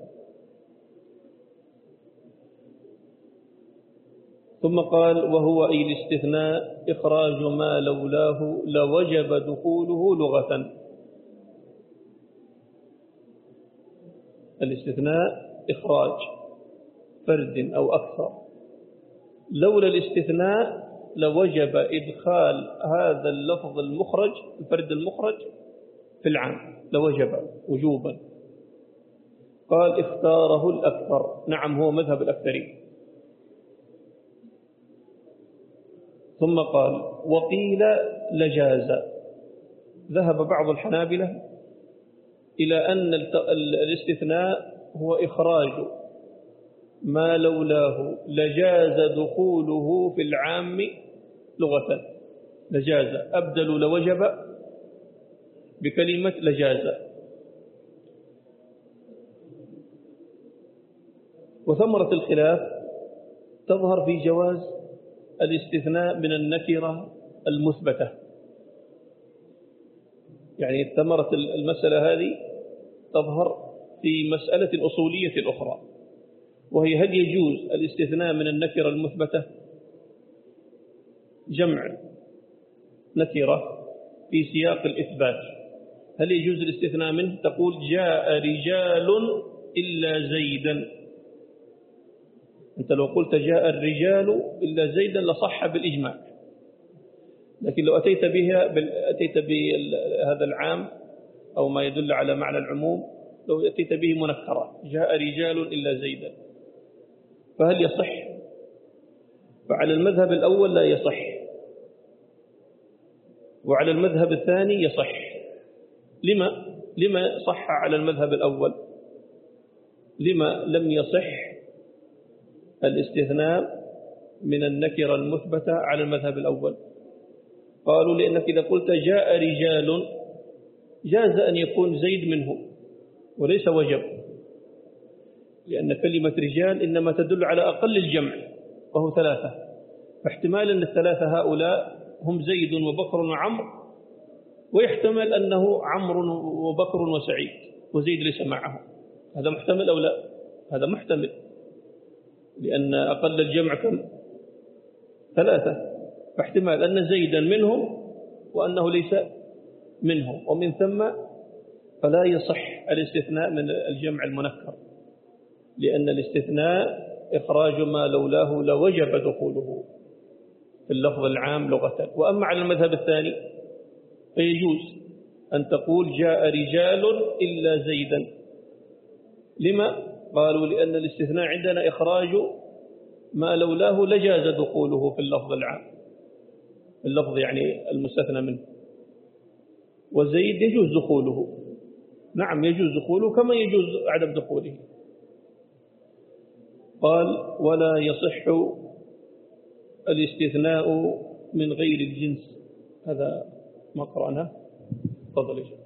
ثم قال وهو أي الاستثناء إخراج ما لولاه لوجب دخوله لغة. الاستثناء إخراج فرد أو أكثر، لولا الاستثناء لوجب إدخال هذا اللفظ المخرج الفرد المخرج في العام، لوجب وجوبا. قال اختاره الأكثر، نعم هو مذهب الأكثرين. ثم قال وقيل لجاز. ذهب بعض الحنابلة إلى أن الاستثناء هو إخراج ما لولاه لجاز دخوله في العام لغة. لجاز أبدل لوجب بكلمة لجاز. وثمرة الخلاف تظهر في جواز الاستثناء من النكرة المثبتة، يعني ثمرة المسألة هذه تظهر في مسألة الأصولية الأخرى، وهي هل يجوز الاستثناء من النكرة المثبتة؟ جمع نكرة في سياق الإثبات، هل يجوز الاستثناء منه؟ تقول جاء رجال إلا زيدا، أنت لو قلت جاء الرجال إلا زيدا لصح بالإجماع، لكن لو أتيت بها أتيت بهذا العام أو ما يدل على معنى العموم، لو أتيت به منكرة جاء رجال إلا زيدا، فهل يصح؟ فعلى المذهب الأول لا يصح، وعلى المذهب الثاني يصح. لما لما صح على المذهب الأول؟ لما لم يصح الاستثناء من النكرة المثبتة على المذهب الأول؟ قالوا لأنك إذا قلت جاء رجال جاز أن يكون زيد منه وليس وجب، لأن كلمة رجال إنما تدل على أقل الجمع وهو ثلاثة، فاحتمال أن الثلاثة هؤلاء هم زيد وبكر وعمر، ويحتمل أنه عمرو وبكر وسعيد وزيد ليس معه. هذا محتمل أو لا؟ هذا محتمل، لأن أقل الجمع كم؟ ثلاثة، فاحتمال أن زيدا منهم وأنه ليس منهم، ومن ثم فلا يصح الاستثناء من الجمع المنكر، لأن الاستثناء إخراج ما لولاه لوجب دخوله في اللفظ العام لغة. وأما على المذهب الثاني فيجوز أن تقول جاء رجال إلا زيدا. لما؟ قالوا لأن الاستثناء عندنا إخراج ما لولاه لجاز دخوله في اللفظ العام، اللفظ يعني المستثنى منه. وزيد يجوز دخوله، نعم يجوز دخوله كما يجوز عدم دخوله. قال ولا يصح الاستثناء من غير الجنس. هذا ما قرأناه. تفضل يا شيخ.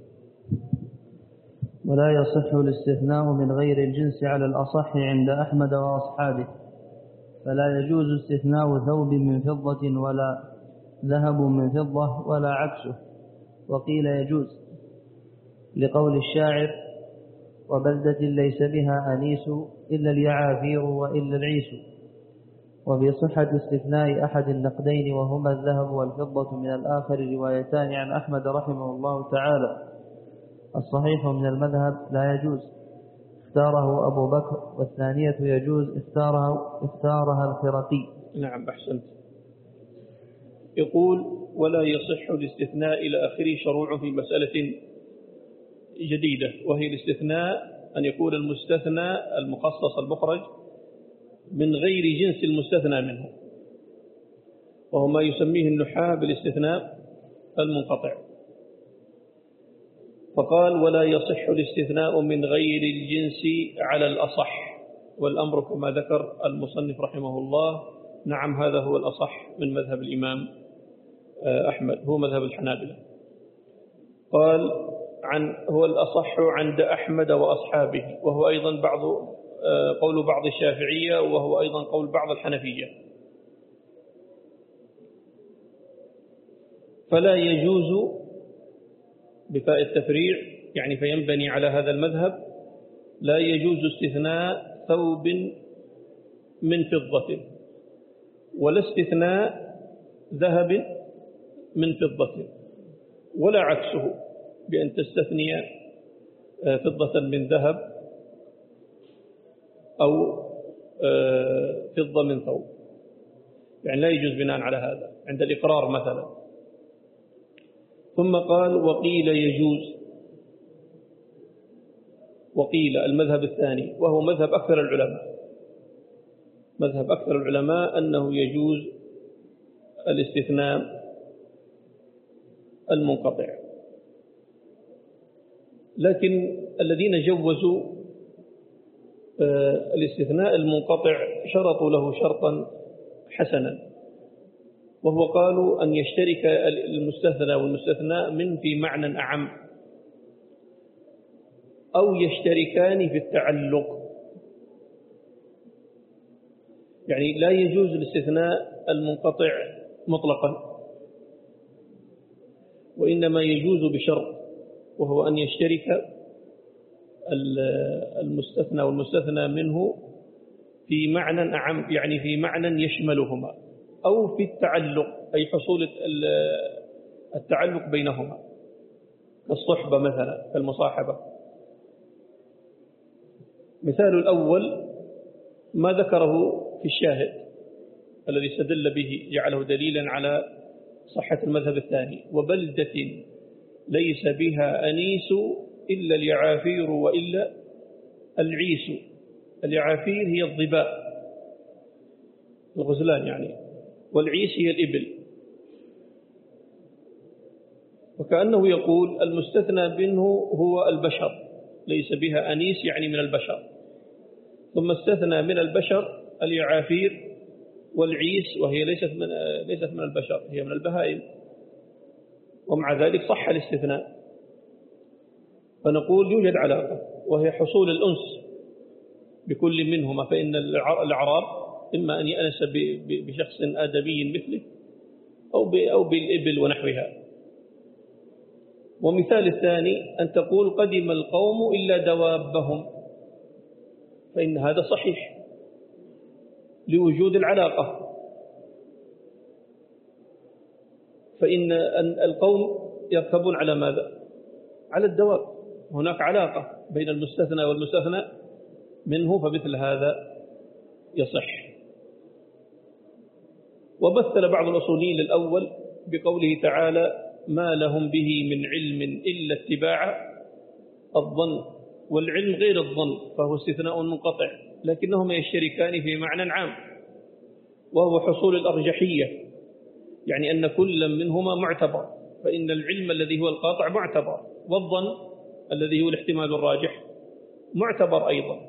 ولا يصح الاستثناء من غير الجنس على الأصح عند أحمد وأصحابه، فلا يجوز استثناء ثوب من فضة ولا ذهب من فضة ولا عكسه. وقيل يجوز لقول الشاعر وبلدة ليس بها أنيس إلا اليعافير وإلا العيس. وفي صحة استثناء أحد النقدين وهما الذهب والفضة من الآخر روايتان عن أحمد رحمه الله تعالى. الصحيح من المذهب لا يجوز، اختاره أبو بكر، والثانية يجوز، اختارها, اختارها الخرقي. نعم أحسنت. يقول ولا يصح الاستثناء إلى آخره شروع في مسألة جديدة، وهي الاستثناء أن يكون المستثنى المخصص المخرج من غير جنس المستثنى منه، وهو ما يسميه النحاة بالاستثناء المنقطع. فقال ولا يصح الاستثناء من غير الجنس على الأصح، والأمر كما ذكر المصنف رحمه الله. نعم هذا هو الأصح من مذهب الإمام أحمد، هو مذهب الحنابلة. قال عن هو الأصح عند أحمد وأصحابه، وهو أيضا بعض قول بعض الشافعية، وهو أيضا قول بعض الحنفية. فلا يجوز بفاء التفريع يعني فينبني على هذا المذهب، لا يجوز استثناء ثوب من فضة، ولا استثناء ذهب من فضة، ولا عكسه بأن تستثني فضة من ذهب أو فضة من ثوب، يعني لا يجوز بناء على هذا عند الإقرار مثلا. ثم قال وقيل يجوز، وقيل المذهب الثاني وهو مذهب أكثر العلماء، مذهب أكثر العلماء أنه يجوز الاستثناء المنقطع، لكن الذين جوزوا الاستثناء المنقطع شرطوا له شرطا حسنا، وهو قالوا أن يشترك المستثنى والمستثنى من في معنى أعم، أو يشتركان في التعلق. يعني لا يجوز الاستثناء المنقطع مطلقا، وإنما يجوز بشرط، وهو أن يشترك المستثنى والمستثنى منه في معنى أعم، يعني في معنى يشملهما، أو في التعلق أي حصول التعلق بينهما، كالصحبة مثلا، كالمصاحبة. مثال الأول ما ذكره في الشاهد الذي استدل به جعله دليلا على صحة المذهب الثاني، وبلدة ليس بها أنيس إلا اليعافير وإلا العيس. اليعافير هي الظباء الغزلان يعني، والعيس هي الإبل. وكأنه يقول المستثنى منه هو البشر، ليس بها أنيس يعني من البشر، ثم استثنى من البشر اليعافير والعيس، وهي ليست من ليست من البشر، هي من البهائم، ومع ذلك صح الاستثناء. فنقول يوجد علاقة، وهي حصول الأنس بكل منهما، فإن الأعراب إما أن يأنس بشخص آدمي مثله أو أو بالإبل ونحوها. ومثال الثاني أن تقول قدم القوم إلا دوابهم، فإن هذا صحيح لوجود العلاقة، فإن القوم يركبون على ماذا؟ على الدواب، هناك علاقة بين المستثنى والمستثنى منه، فمثل هذا يصح. ومثل بعض الأصوليين الأول بقوله تعالى ما لهم به من علم إلا اتباع الظن، والعلم غير الظن فهو استثناء منقطع، لكنهما يشتركان في معنى عام وهو حصول الأرجحية، يعني أن كل منهما معتبر، فإن العلم الذي هو القاطع معتبر، والظن الذي هو الاحتمال الراجح معتبر أيضا.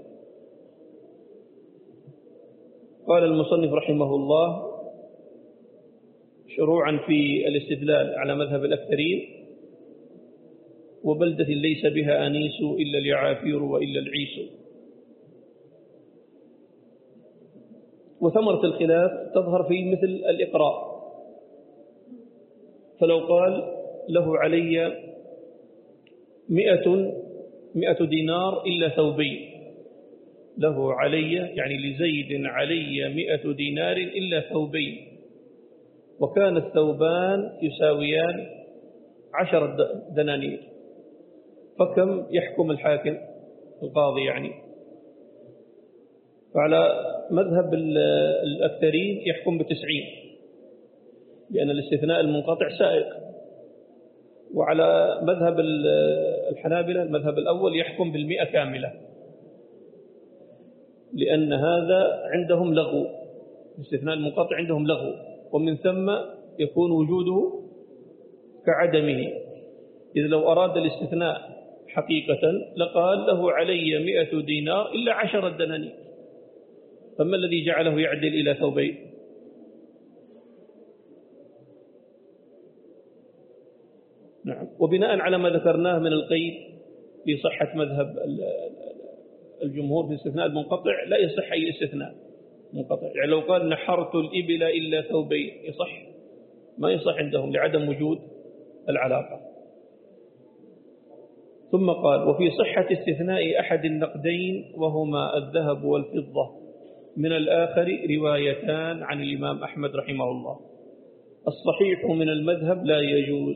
قال المصنف رحمه الله شروعا في الاستدلال على مذهب الأكثرين: وبلدة ليس بها أنيس إلا اليعافير وإلا العيس. وثمرة الخلاف تظهر في مثل الإقراء، فلو قال له علي مئة مئة دينار إلا ثوبين، له علي يعني لزيد علي مئة دينار إلا ثوبين، وكان الثوبان يساويان عشر دنانير، فكم يحكم الحاكم القاضي؟ يعني فعلى مذهب الأكثرين يحكم بتسعين، لأن الاستثناء المنقطع سائق. وعلى مذهب الحنابلة المذهب الأول يحكم بالمئة كاملة، لأن هذا عندهم لغو، الاستثناء المنقطع عندهم لغو، ومن ثم يكون وجوده كعدمه. إذ لو أراد الاستثناء حقيقة لقال له علي مئة دينار إلا عشرة دنانير، فما الذي جعله يعدل إلى ثوبين؟ نعم. وبناء على ما ذكرناه من القيد في صحة مذهب الجمهور في الاستثناء المنقطع لا يصح أي استثناء منقطع، يعني لو قال نحرت الإبل إلا ثوبين يصح؟ ما يصح عندهم لعدم وجود العلاقة. ثم قال وفي صحة استثناء أحد النقدين وهما الذهب والفضة من الآخر روايتان عن الإمام أحمد رحمه الله. الصحيح من المذهب لا يجوز،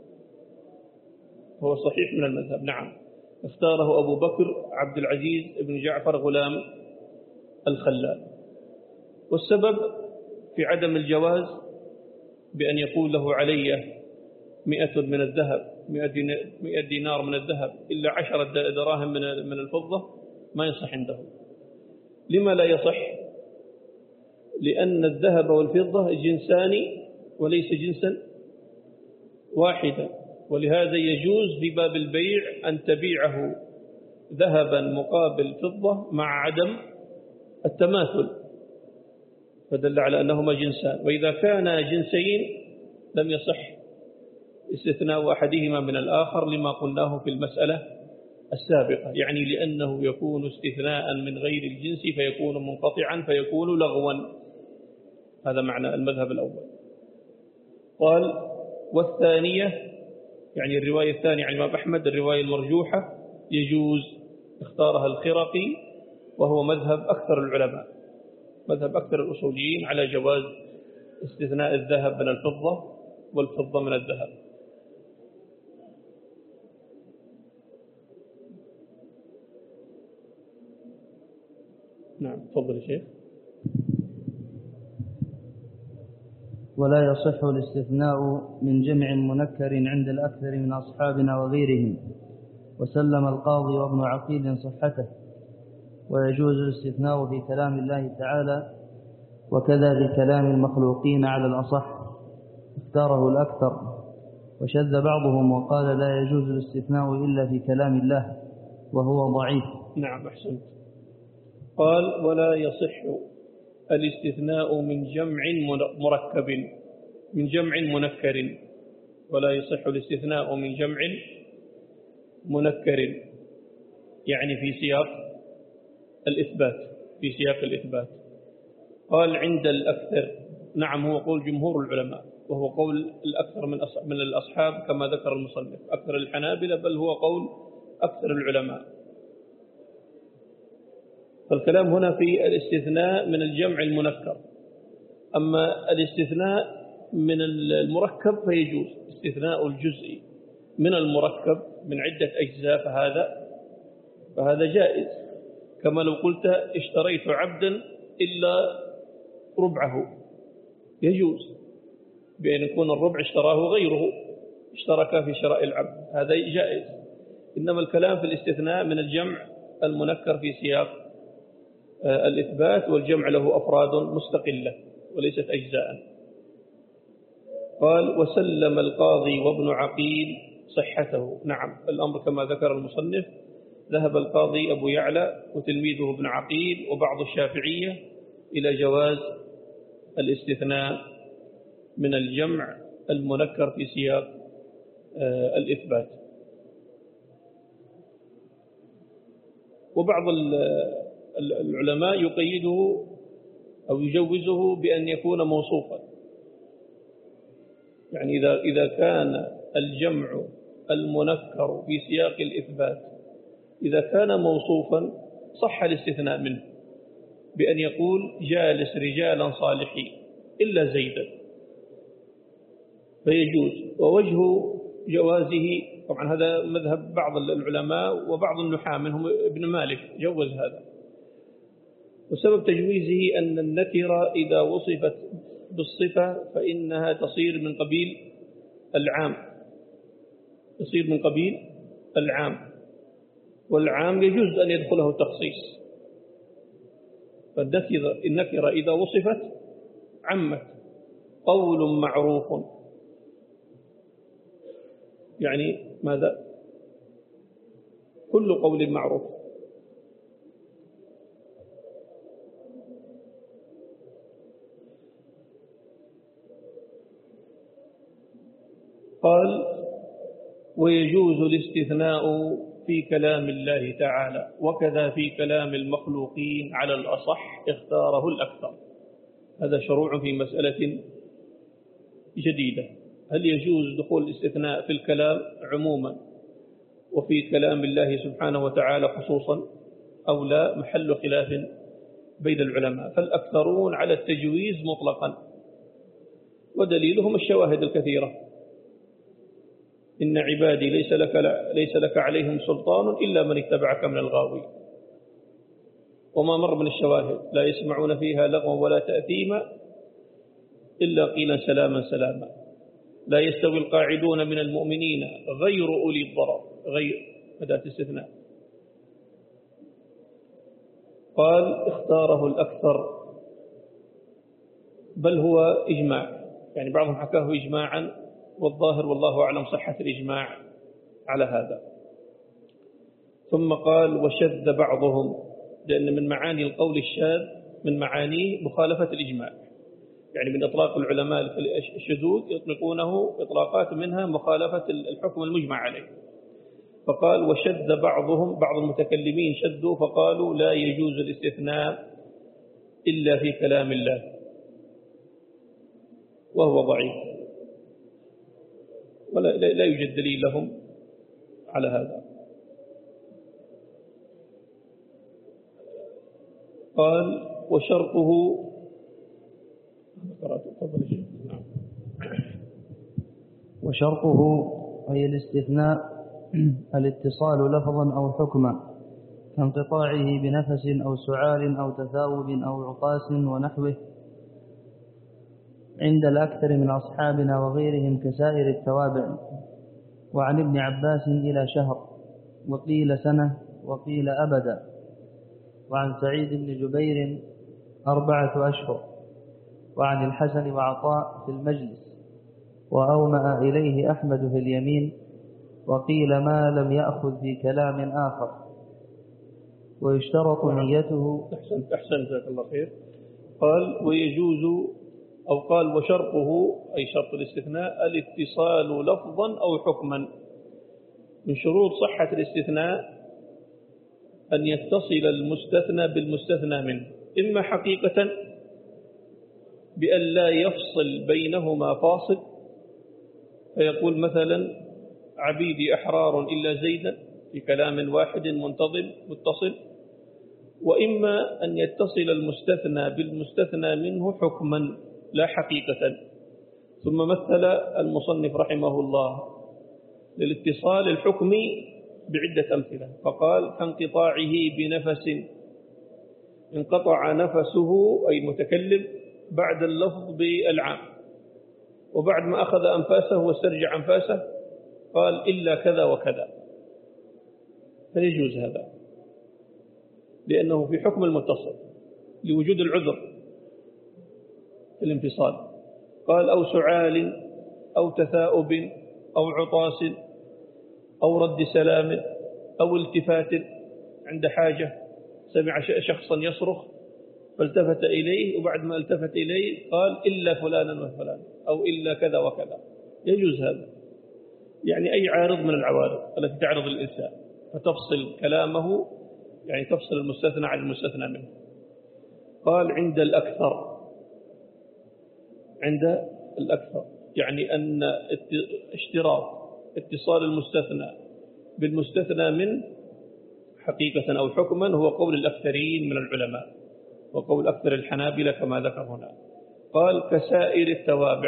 هو صحيح من المذهب نعم، اختاره أبو بكر عبد العزيز بن جعفر غلام الخلال. والسبب في عدم الجواز بأن يقول له علي مئة من الذهب مئة دينار من الذهب إلا عشرة دراهم من الفضة، ما يصح عنده. لما لا يصح؟ لأن الذهب والفضة جنسان وليس جنسا واحدا، ولهذا يجوز في باب البيع أن تبيعه ذهبا مقابل فضة مع عدم التماثل، فدل على أنهما جنسان. وإذا كانا جنسين لم يصح استثناء أحدهما من الآخر لما قلناه في المسألة السابقة، يعني لأنه يكون استثناء من غير الجنس فيكون منقطعا فيكون لغوا. هذا معنى المذهب الأول. قال والثانية يعني الرواية الثانية عن الإمام أحمد الرواية المرجوحة يجوز، اختارها الخرقي وهو مذهب أكثر العلماء، مذهب أكثر الأصوليين على جواز استثناء الذهب من الفضة والفضة من الذهب. نعم تفضل يا شيخ. ولا يصح الاستثناء من جمع منكر عند الأكثر من أصحابنا وغيرهم، وسلم القاضي وابن عقيل صحته. ويجوز الاستثناء في كلام الله تعالى وكذا في كلام المخلوقين على الأصح، اختاره الأكثر. وشذ بعضهم وقال لا يجوز الاستثناء إلا في كلام الله وهو ضعيف. نعم أحسنت. قال ولا يصح الاستثناء من جمع مركب من جمع منكر، ولا يصح الاستثناء من جمع منكر، يعني في سياق الإثبات في سياق الإثبات. قال عند الأكثر، نعم هو قول جمهور العلماء، وهو قول الأكثر من من الأصحاب كما ذكر المصنف، أكثر الحنابلة، بل هو قول أكثر العلماء. فالكلام هنا في الاستثناء من الجمع المنكر. أما الاستثناء من المركب فيجوز، استثناء الجزء من المركب من عدة أجزاء فهذا فهذا جائز، كما لو قلت اشتريت عبدا إلا ربعه، يجوز بأن يكون الربع اشتراه غيره، اشترك في شراء العبد، هذا جائز. إنما الكلام في الاستثناء من الجمع المنكر في سياق الإثبات، والجمع له أفراد مستقلة وليست أجزاء. قال وسلم القاضي وابن عقيل صحته. نعم الأمر كما ذكر المصنف، ذهب القاضي أبو يعلى وتلميذه ابن عقيل وبعض الشافعية إلى جواز الاستثناء من الجمع المنكر في سياق الإثبات. وبعض العلماء يقيده أو يجوزه بأن يكون موصوفا، يعني إذا إذا كان الجمع المنكر في سياق الإثبات إذا كان موصوفا صح الاستثناء منه، بأن يقول جالس رجالا صالحين إلا زيدا، فيجوز. ووجه جوازه طبعا هذا مذهب بعض العلماء وبعض النحاة منهم ابن مالك جوز هذا، وسبب تجويزه أن النكرة إذا وصفت بالصفة فإنها تصير من قبيل العام، تصير من قبيل العام، والعام يجوز أن يدخله التخصيص. فالنكرة إذا وصفت عمت. قول معروف يعني ماذا؟ كل قول معروف. قال ويجوز الاستثناء في كلام الله تعالى وكذا في كلام المخلوقين على الأصح اختاره الأكثر. هذا شروع في مسألة جديدة، هل يجوز دخول الاستثناء في الكلام عموما وفي كلام الله سبحانه وتعالى خصوصا أو لا؟ محل خلاف بين العلماء، فالأكثرون على التجويز مطلقا، ودليلهم الشواهد الكثيرة. إن عبادي ليس لك, ليس لك عليهم سلطان إلا من اتبعك من الغاوي. وما مر من الشواهد لا يسمعون فيها لغوا ولا تأثيما إلا قيلا سلاما سلاما. لا يستوي القاعدون من المؤمنين غير أولي الضرر، غير أداة استثناء. قال اختاره الأكثر، بل هو إجماع، يعني بعضهم حكاه إجماعا، والظاهر والله أعلم صحة الإجماع على هذا. ثم قال وشذ بعضهم، لأن من معاني القول الشاذ من معانيه مخالفة الإجماع، يعني من إطلاق العلماء الشذوذ يطلقونه إطلاقات منها مخالفة الحكم المجمع عليه. فقال وشذ بعضهم، بعض المتكلمين شذوا فقالوا لا يجوز الاستثناء إلا في كلام الله، وهو ضعيف ولا لا يوجد دليل لهم على هذا. قال وشرطه وشرطه أي الاستثناء الاتصال لفظا أو حكما، كانقطاعه بنفس أو سعال أو تثاؤب أو عقاس ونحوه، عند الأكثر من أصحابنا وغيرهم كسائر التوابع. وعن ابن عباس إلى شهر، وقيل سنة، وقيل أبدا. وعن سعيد بن جبير أربعة أشهر. وعن الحسن وعطاء في المجلس، وأومأ إليه أحمد في اليمين، وقيل ما لم يأخذ في كلام آخر. ويشترط نيته. أحسن أحسن جزاك الله خير. قال ويجوز، أو قال وشرطه أي شرط الاستثناء الاتصال لفظا أو حكما. من شروط صحة الاستثناء أن يتصل المستثنى بالمستثنى منه، إما حقيقة بأن لا يفصل بينهما فاصل، فيقول مثلا عبيدي أحرار إلا زيدا في كلام واحد منتظم متصل، وإما أن يتصل المستثنى بالمستثنى منه حكما لا حقيقة. ثم مثل المصنف رحمه الله للاتصال الحكمي بعدة أمثلة، فقال كانقطاعه بنفس، انقطع نفسه أي المتكلم بعد اللفظ بالعام، وبعد ما أخذ أنفاسه واسترجع أنفاسه قال إلا كذا وكذا، فيجوز هذا لأنه في حكم المتصل لوجود العذر في الانفصال. قال أو سعال أو تثاؤب أو عطاس أو رد سلام أو التفات عند حاجة، سمع شخصا يصرخ فالتفت إليه، وبعد ما التفت إليه قال إلا فلانا وفلانا أو إلا كذا وكذا، يجوز هذا. يعني أي عارض من العوارض التي تعرض الإنسان فتفصل كلامه، يعني تفصل المستثنى عن المستثنى منه. قال عند الأكثر، عند الأكثر يعني أن اشتراط اتصال المستثنى بالمستثنى من حقيقة أو حكما هو قول الأكثرين من العلماء، وقول أكثر الحنابلة كما ذكر هنا. قال كسائر التوابع،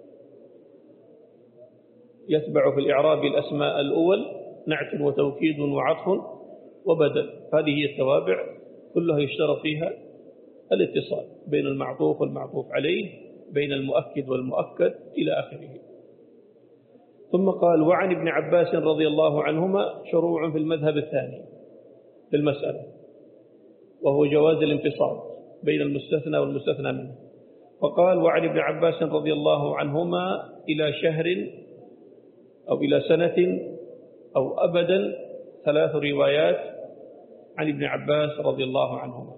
يتبع في الإعراب الأسماء الأول نعت وتوكيد وعطف وبدل، هذه هي التوابع كلها يشترط فيها الاتصال بين المعطوف والمعطوف عليه، بين المؤكد والمؤكد إلى آخره. ثم قال وعن ابن عباس رضي الله عنهما شروع في المذهب الثاني في المسألة، وهو جواز الانفصال بين المستثنى والمستثنى منه. فقال وعن ابن عباس رضي الله عنهما إلى شهر أو إلى سنة أو أبدا، ثلاث روايات عن ابن عباس رضي الله عنهما.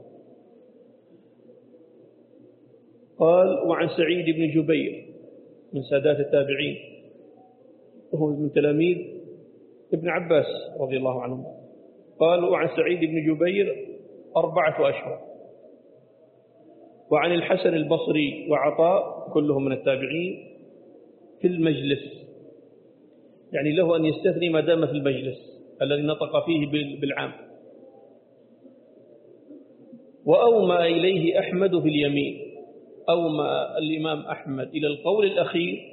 قال وعن سعيد بن جبير من سادات التابعين، وهو من تلاميذ ابن عباس رضي الله عنهما. قال وعن سعيد بن جبير أربعة أشهر. وعن الحسن البصري وعطاء كلهم من التابعين في المجلس، يعني له أن يستثني ما دام في المجلس الذي نطق فيه بالعام. وأومى إليه أحمد في اليمين، أومى الإمام أحمد إلى القول الأخير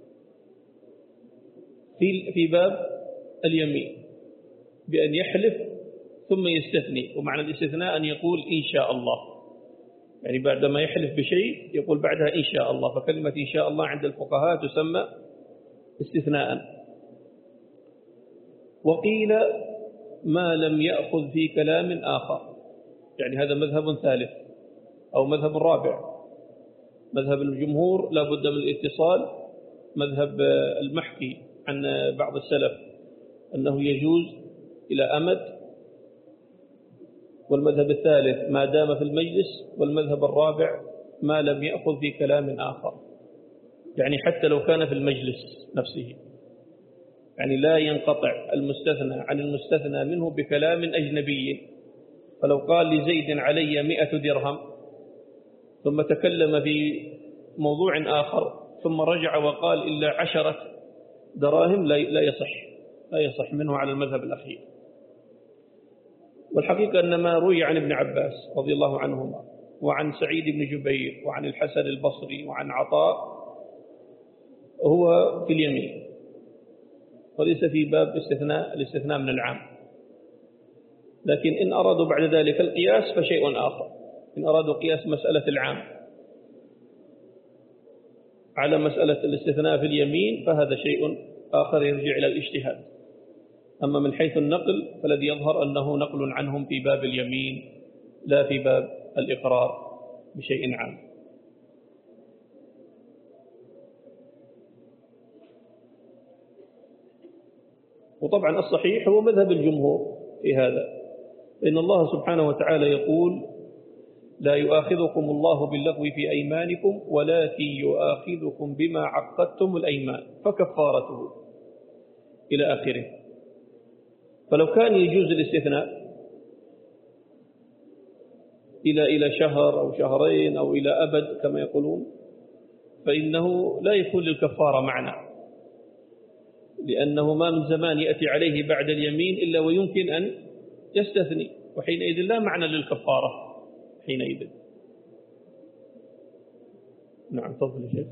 في في باب اليمين بأن يحلف ثم يستثني، ومعنى الاستثناء أن يقول إن شاء الله، يعني بعدما يحلف بشيء يقول بعدها إن شاء الله، فكلمة إن شاء الله عند الفقهاء تسمى استثناء. وقيل ما لم يأخذ في كلام آخر، يعني هذا مذهب ثالث أو مذهب رابع. مذهب الجمهور لا بد من الاتصال، مذهب المحكي عن بعض السلف أنه يجوز إلى أمد، والمذهب الثالث ما دام في المجلس، والمذهب الرابع ما لم يأخذ في كلام آخر، يعني حتى لو كان في المجلس نفسه، يعني لا ينقطع المستثنى عن المستثنى منه بكلام أجنبي. فلو قال لزيد علي مئة درهم ثم تكلم في موضوع آخر ثم رجع وقال إلا عشرة دراهم لا يصح لا يصح منه على المذهب الأخير. والحقيقة أن ما روي عن ابن عباس رضي الله عنهما وعن سعيد بن جبير وعن الحسن البصري وعن عطاء هو في اليمين، وليس في باب استثناء الاستثناء من العام. لكن إن أرادوا بعد ذلك القياس فشيء آخر، إن أرادوا قياس مسألة العام على مسألة الاستثناء في اليمين فهذا شيء آخر يرجع إلى الاجتهاد. أما من حيث النقل فالذي يظهر أنه نقل عنهم في باب اليمين لا في باب الإقرار بشيء عام. وطبعا الصحيح هو مذهب الجمهور في هذا، إن الله سبحانه وتعالى يقول لا يؤاخذكم الله باللغو في أيمانكم ولكن يؤاخذكم بما عقدتم الأيمان فكفارته إلى آخره. فلو كان يجوز الاستثناء إلى إلى شهر أو شهرين أو إلى أبد كما يقولون، فإنه لا يكون للكفارة معنى، لأنه ما من زمان يأتي عليه بعد اليمين إلا ويمكن أن يستثني، وحينئذ لا معنى للكفارة حينئذ. نعم تفضل يا شيخ.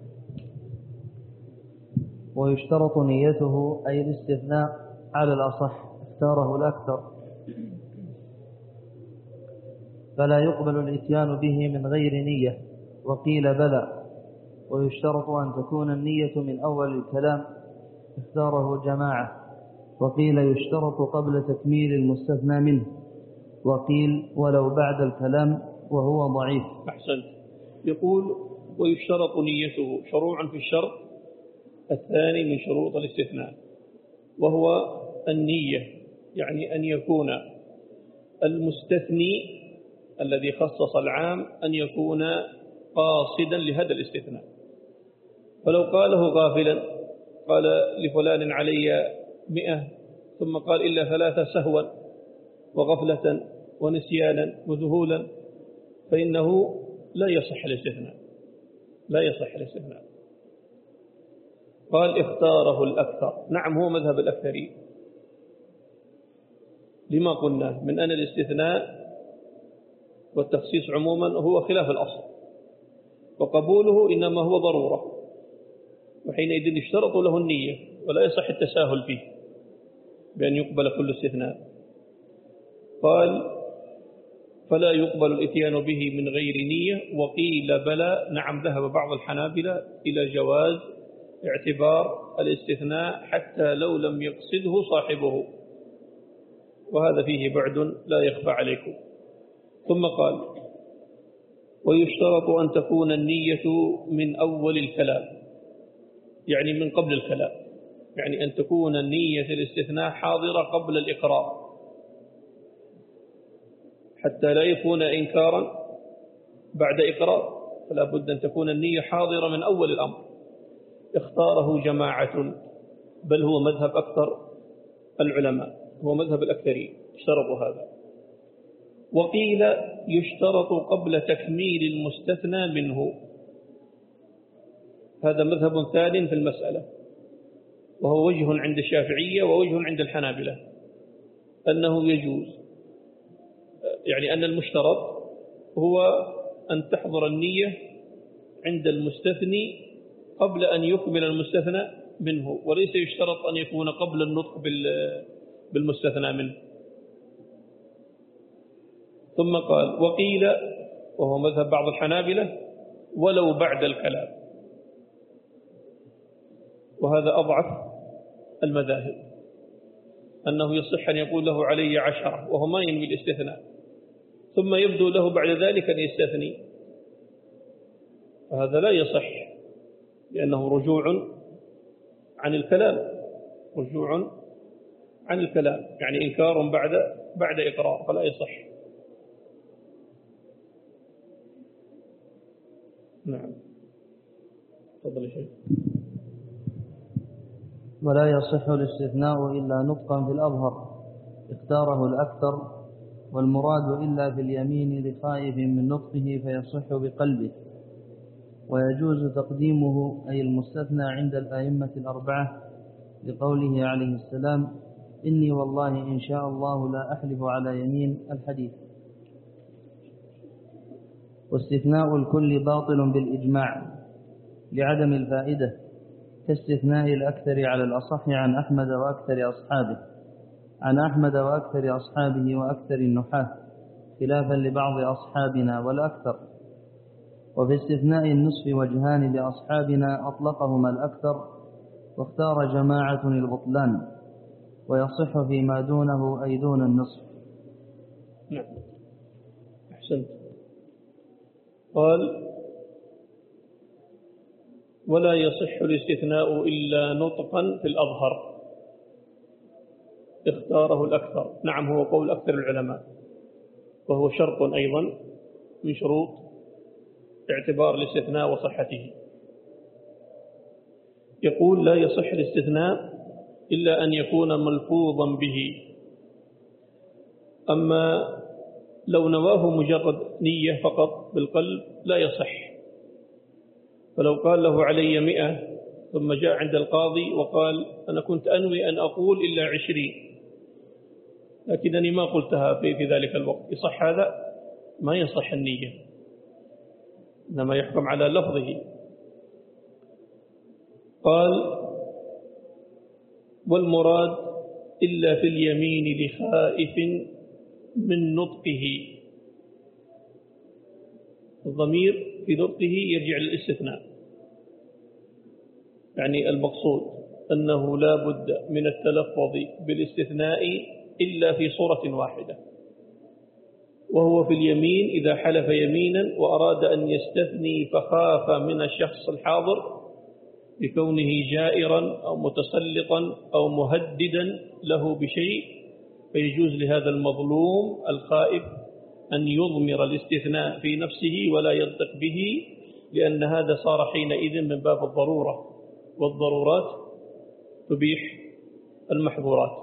ويشترط نيته أي الاستثناء على الأصح، اختاره الأكثر، فلا يقبل الإتيان به من غير نية، وقيل بلى. ويشترط أن تكون النية من أول الكلام، اختاره جماعة، وقيل يشترط قبل تكميل المستثنى منه، وقيل ولو بعد الكلام، وهو ضعيف. أحسنت. يقول ويشترط نيته شروعا في الشرط الثاني من شروط الاستثناء، وهو النية، يعني أن يكون المستثني الذي خصص العام أن يكون قاصدا لهذا الاستثناء. فلو قاله غافلا، قال لفلان علي مئة ثم قال إلا ثلاثة سهوا وغفلة ونسيانا وذهولا، فإنه لا يصح الاستثناء، لا يصح الاستثناء. قال اختاره الأكثر. نعم هو مذهب الأكثرين. لما قلنا من أن الاستثناء والتخصيص عموما هو خلاف الأصل، وقبوله إنما هو ضرورة، وحينئذ يشترط له النية، ولا يصح التساهل فيه بأن يقبل كل استثناء. قال فلا يقبل الاتيان به من غير نية، وقيل بلى. نعم ذهب بعض الحنابلة إلى جواز اعتبار الاستثناء حتى لو لم يقصده صاحبه، وهذا فيه بعد لا يخفى عليكم. ثم قال ويشترط أن تكون النية من أول الكلام، يعني من قبل الكلام، يعني أن تكون النية الاستثناء حاضرة قبل الإقرار، حتى لا يكون إنكارا بعد إقرار، فلا بد أن تكون النية حاضرة من أول الأمر. اختاره جماعة، بل هو مذهب أكثر العلماء، هو مذهب الأكثرين، اشترطوا هذا. وقيل يشترط قبل تكميل المستثنى منه، هذا مذهب ثاني في المسألة، وهو وجه عند الشافعية ووجه عند الحنابلة، أنه يجوز، يعني أن المشترط هو أن تحضر النية عند المستثني قبل أن يكمل المستثنى منه، وليس يشترط أن يكون قبل النطق بالمستثنى منه. ثم قال وقيل، وهو مذهب بعض الحنابلة، ولو بعد الكلام، وهذا أضعف المذاهب، أنه يصح أن يقول له علي عشرة وهو ما ينوي الاستثناء، ثم يبدو له بعد ذلك أن يستثني، فهذا لا يصح، لأنه رجوع عن الكلام، رجوع عن الكلام، يعني إنكار بعد بعد إقرار، فلا يصح. نعم تفضل يا شيخ. ولا يصح الاستثناء إلا نطقا في الأظهر، اختاره الأكثر، والمراد إلا في اليمين لخائف من نطقه فيصح بقلبه. ويجوز تقديمه أي المستثنى عند الأئمة الأربعة، لقوله عليه السلام إني والله إن شاء الله لا أحلف على يمين، الحديث. واستثناء الكل باطل بالإجماع لعدم الفائدة، كاستثناء الأكثر على الأصح عن أحمد وأكثر أصحابه عن أحمد وأكثر أصحابه وأكثر النحاة، خلافا لبعض أصحابنا والأكثر. وفي استثناء النصف وجهان لأصحابنا أطلقهما الأكثر، واختار جماعة البطلان، ويصح فيما دونه أي دون النصف. نعم أحسنت. قال ولا يصح الاستثناء إلا نطقا في الأظهر، اختاره الأكثر. نعم هو قول أكثر العلماء، وهو شرط أيضا من شروط اعتبار الاستثناء وصحته. يقول لا يصح الاستثناء إلا أن يكون ملفوظا به. أما لو نواه مجرد نية فقط بالقلب لا يصح. فلو قال له علي مئة ثم جاء عند القاضي وقال أنا كنت أنوي أن أقول إلا عشرين لكنني ما قلتها في, في ذلك الوقت، يصح هذا؟ ما يصح النية، إنما يحكم على لفظه. قال والمراد إلا في اليمين لخائف من نطقه. الضمير في نطقه يرجع للاستثناء، يعني المقصود أنه لا بد من التلفظ بالاستثناء إلا في صورة واحدة، وهو في اليمين إذا حلف يمينا وأراد أن يستثني فخاف من الشخص الحاضر بكونه جائرا أو متسلطا أو مهددا له بشيء، فيجوز لهذا المظلوم الخائف أن يضمر الاستثناء في نفسه ولا ينطق به، لأن هذا صار حينئذ من باب الضرورة، والضرورات تبيح المحظورات.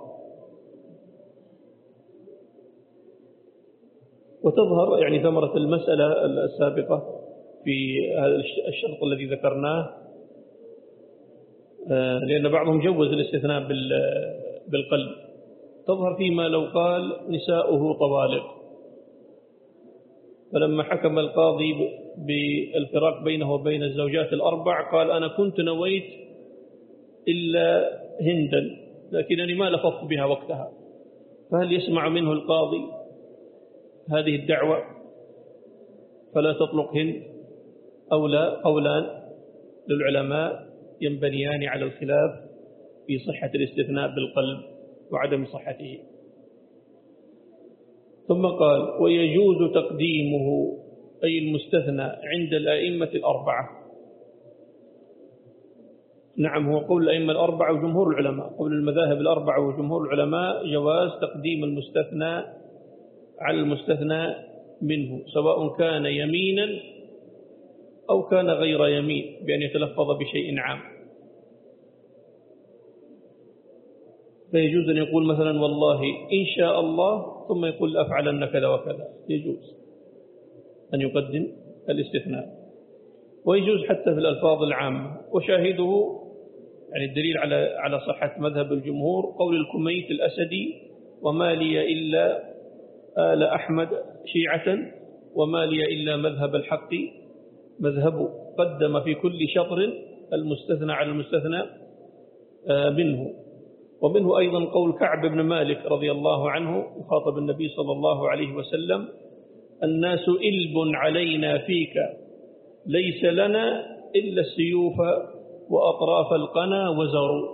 وتظهر يعني ثمرة المسألة السابقة في هذا الشرط الذي ذكرناه، لأن بعضهم جوز الاستثناء بالقلب، تظهر فيما لو قال نساؤه طوالق، فلما حكم القاضي بالفراق بينه وبين الزوجات الأربع قال أنا كنت نويت إلا هندا لكنني ما لفظت بها وقتها، فهل يسمع منه القاضي هذه الدعوة فلا تطلق هند أو لا؟ قولان للعلماء ينبنيان على الخلاف في صحة الاستثناء بالقلب وعدم صحته. ثم قال ويجوز تقديمه أي المستثنى عند الأئمة الأربعة. نعم، هو قول الأئمة الأربعة وجمهور العلماء، قول المذاهب الأربعة وجمهور العلماء جواز تقديم المستثنى على المستثنى منه، سواء كان يمينا أو كان غير يمين، بأن يتلفظ بشيء عام. فيجوز أن يقول مثلا والله إن شاء الله ثم يقول أفعلن كذا وكذا، يجوز أن يقدم الاستثناء. ويجوز حتى في الألفاظ العامة. وشاهده يعني الدليل على على صحة مذهب الجمهور قول الكميت الأسدي وما لي إلا آل أحمد شيعة وما لي إلا مذهب الحق مذهبه، قدم في كل شطر المستثنى على المستثنى منه. ومنه أيضا قول كعب بن مالك رضي الله عنه يخاطب النبي صلى الله عليه وسلم الناس إلب علينا فيك ليس لنا إلا السيوف وأطراف القنا وزروا.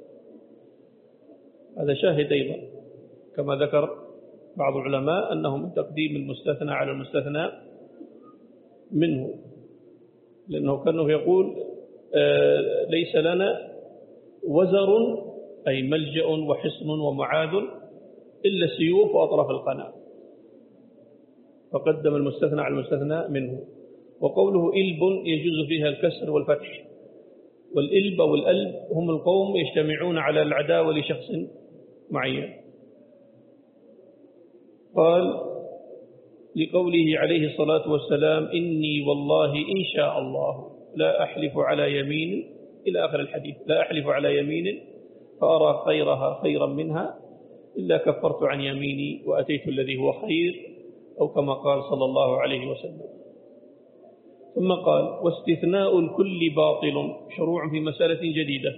هذا شاهد أيضا كما ذكر بعض العلماء أنه من تقديم المستثنى على المستثنى منه، لأنه كانه يقول آه ليس لنا وزر أي ملجأ وحصن ومعاذ إلا السيوف وأطراف القنا، فقدم المستثنى على المستثنى منه. وقوله إلب يجوز فيها الكسر والفتح، والإلب والألب هم القوم يجتمعون على العداوة لشخص معين. قال لقوله عليه الصلاة والسلام إني والله إن شاء الله لا أحلف على يمين إلى آخر الحديث، لا أحلف على يمين فأرى خيرها خيرا منها إلا كفرت عن يميني وأتيت الذي هو خير، أو كما قال صلى الله عليه وسلم. ثم قال واستثناء الكل باطل، شروع في مسألة جديدة،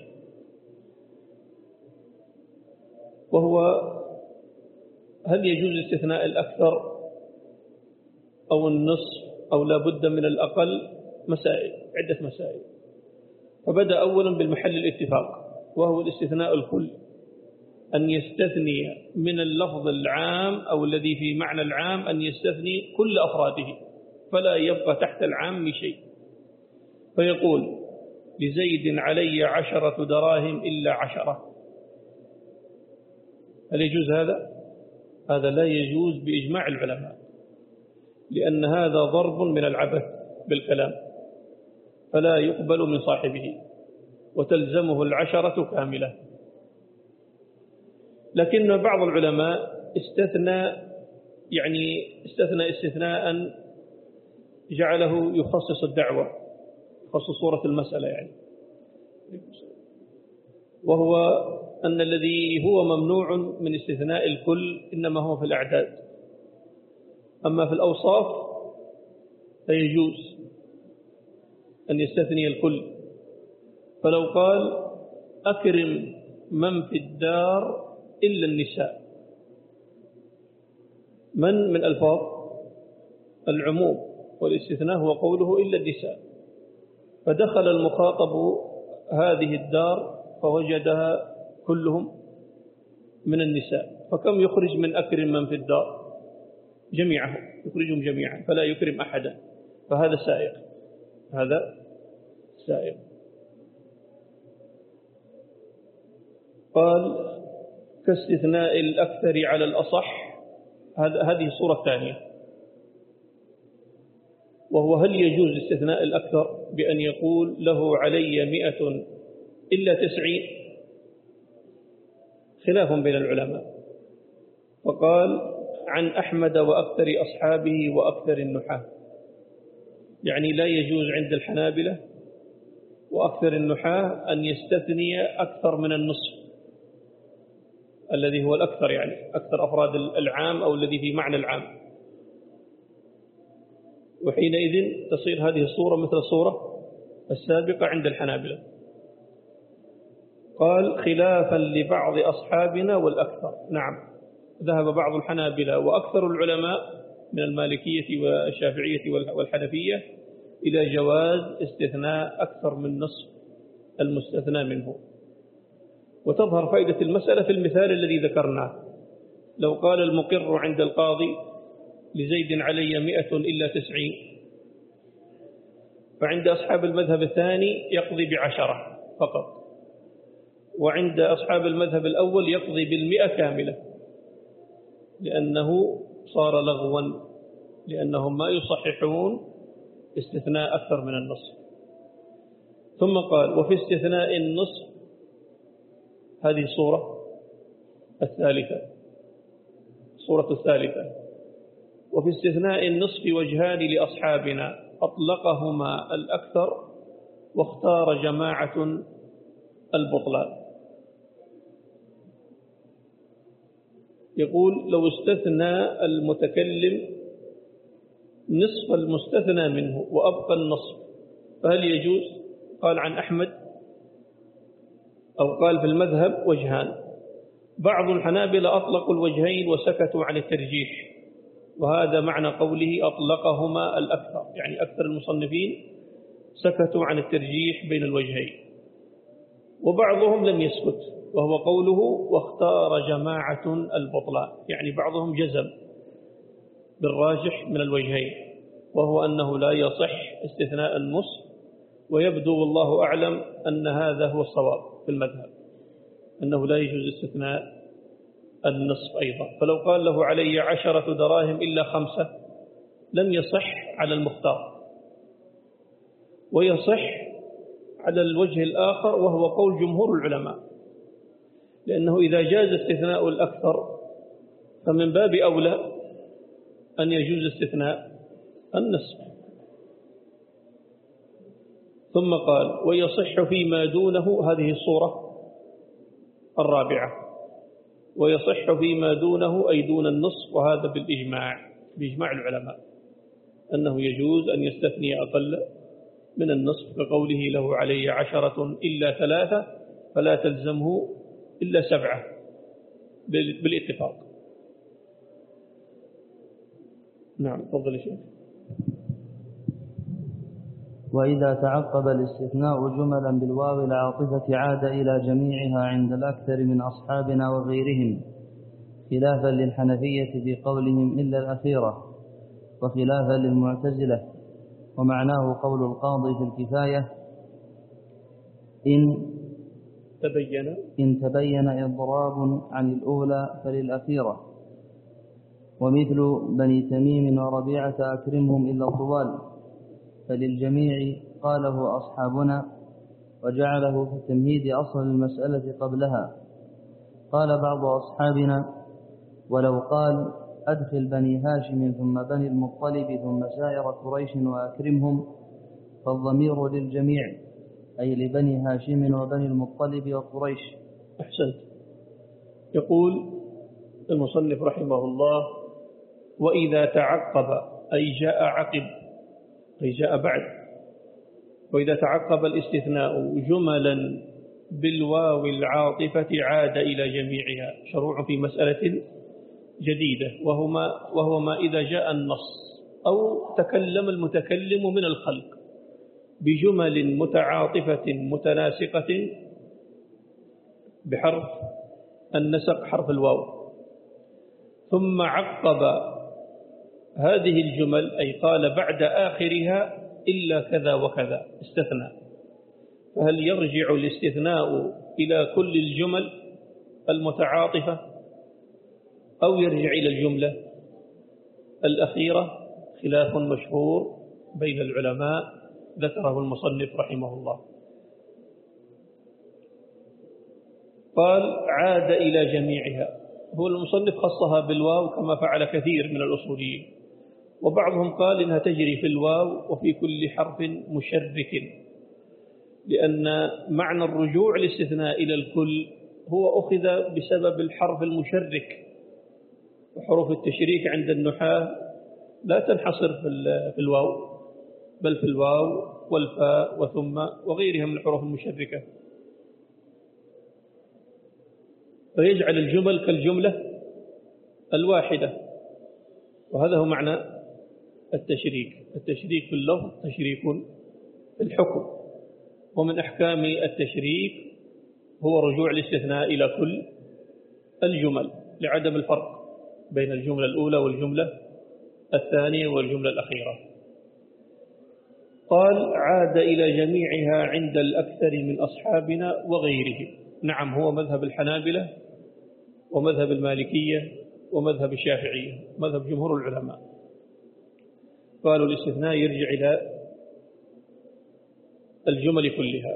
وهو هل يجوز استثناء الأكثر أو النصف أو لا بد من الأقل؟ مسائل، عدة مسائل. فبدأ أولا بالمحل الاتفاق وهو الاستثناء الكل، أن يستثني من اللفظ العام أو الذي في معنى العام أن يستثني كل أفراده فلا يبقى تحت العام شيء، فيقول لزيد علي عشرة دراهم إلا عشرة. هل يجوز هذا؟ هذا لا يجوز بإجماع العلماء، لأن هذا ضرب من العبث بالكلام فلا يقبل من صاحبه وتلزمه العشرة كاملة. لكن بعض العلماء استثنى يعني استثنى استثناء جعله يخصص الدعوة، يخصص صورة المسألة يعني، وهو أن الذي هو ممنوع من استثناء الكل إنما هو في الأعداد، أما في الأوصاف فيجوز أن يستثني الكل. فلو قال أكرم من في الدار إلا النساء، من من ألفاظ العموم، والاستثناء هو قوله إلا النساء، فدخل المخاطب هذه الدار فوجدها كلهم من النساء، فكم يخرج من أكرم من في الدار؟ جميعهم، يخرجهم جميعا، فلا يكرم أحدا، فهذا سائق، هذا سائق. قال كاستثناء الأكثر على الأصح، هذه الصورة الثانية، وهو هل يجوز استثناء الأكثر بأن يقول له علي مئة إلا تسعين؟ خلاف بين العلماء، فقال عن أحمد وأكثر أصحابه وأكثر النحاة، يعني لا يجوز عند الحنابلة وأكثر النحاة أن يستثني أكثر من النصف الذي هو الأكثر، يعني أكثر أفراد العام أو الذي في معنى العام، وحينئذ تصير هذه الصورة مثل الصورة السابقة عند الحنابلة. قال خلافا لبعض أصحابنا والأكثر، نعم ذهب بعض الحنابلة وأكثر العلماء من المالكية والشافعية والحنفية إلى جواز استثناء أكثر من نصف المستثنى منه. وتظهر فائدة المسألة في المثال الذي ذكرناه، لو قال المقر عند القاضي لزيد علي مئة إلا تسعين، فعند أصحاب المذهب الثاني يقضي بعشرة فقط، وعند أصحاب المذهب الأول يقضي بالمئة كاملة، لأنه صار لغوا، لأنهم ما يصححون استثناء أكثر من النصف. ثم قال وفي استثناء النصف، هذه الصورة الثالثة، الصورة الثالثة، وفي استثناء النصف وجهان لأصحابنا أطلقهما الأكثر واختار جماعة البطلان. يقول لو استثنى المتكلم نصف المستثنى منه وأبقى النصف فهل يجوز؟ قال عن أحمد أو قال في المذهب وجهان. بعض الحنابلة أطلقوا الوجهين وسكتوا عن الترجيح، وهذا معنى قوله أطلقهما الأكثر، يعني أكثر المصنفين سكتوا عن الترجيح بين الوجهين. وبعضهم لم يسكت، وهو قوله واختار جماعة البطلان، يعني بعضهم جزم بالراجح من الوجهين، وهو أنه لا يصح استثناء النصف، ويبدو والله أعلم أن هذا هو الصواب في المذهب، أنه لا يجوز استثناء النصف أيضا. فلو قال له علي عشرة دراهم إلا خمسة لم يصح على المختار، ويصح على الوجه الآخر وهو قول جمهور العلماء، لأنه إذا جاز استثناء الأكثر فمن باب أولى أن يجوز استثناء النصف. ثم قال ويصح فيما دونه، هذه الصورة الرابعة، ويصح فيما دونه أي دون النصف، وهذا بالإجماع، بإجماع العلماء أنه يجوز أن يستثني أقل من النصف، كقوله له علي عشرة إلا ثلاثة فلا تلزمه إلا سبعة بالاتفاق. نعم تفضل يا شيخ. وإذا تعقب الاستثناء جملا بالواو العاطفة عاد إلى جميعها عند الأكثر من أصحابنا وغيرهم، خلافا للحنفية في قولهم إلا الأخيرة، وخلافا للمعتزلة، ومعناه قول القاضي في الكفاية إن تبين إن تبين إضراب عن الأولى فللأخيرة، ومثل بني تميم وربيعة أكرمهم إلا الطوال، فللجميع قاله أصحابنا، وجعله في تمهيد أصل المسألة قبلها. قال بعض أصحابنا ولو قال أدخل بني هاشم ثم بني المطلب ثم سائر قريش وأكرمهم، فالضمير للجميع أي لبني هاشم وبني المطلب وقريش. أحسنت. يقول المصنف رحمه الله: وإذا تعقب أي جاء عقب أي جاء بعد، وإذا تعقب الاستثناء جملا بالواو العاطفة عاد إلى جميعها. شروع في مسألة جديدة، وهما وهو ما إذا جاء النص أو تكلم المتكلم من الخلق بجمل متعاطفة متناسقة بحرف النسق حرف الواو، ثم عقب هذه الجمل أي قال بعد آخرها إلا كذا وكذا استثنى. فهل يرجع الاستثناء إلى كل الجمل المتعاطفة أو يرجع إلى الجملة الأخيرة؟ خلاف مشهور بين العلماء ذكره المصنف رحمه الله. قال عاد إلى جميعها. هو المصنف خصها بالواو كما فعل كثير من الأصوليين، وبعضهم قال إنها تجري في الواو وفي كل حرف مشرك، لأن معنى الرجوع الاستثناء إلى الكل هو أخذ بسبب الحرف المشرك، وحروف التشريك عند النحاة لا تنحصر في الواو بل في الواو والفاء وثم وغيرها من الحروف المشركة، فيجعل الجمل كالجملة الواحدة. وهذا هو معنى التشريك. التشريك في اللفظ تشريك في الحكم، ومن أحكام التشريك هو رجوع الاستثناء إلى كل الجمل لعدم الفرق بين الجملة الأولى والجملة الثانية والجملة الأخيرة. قال عاد إلى جميعها عند الأكثر من أصحابنا وغيرهم. نعم، هو مذهب الحنابلة ومذهب المالكية ومذهب الشافعية، مذهب جمهور العلماء. قالوا الاستثناء يرجع إلى الجمل كلها،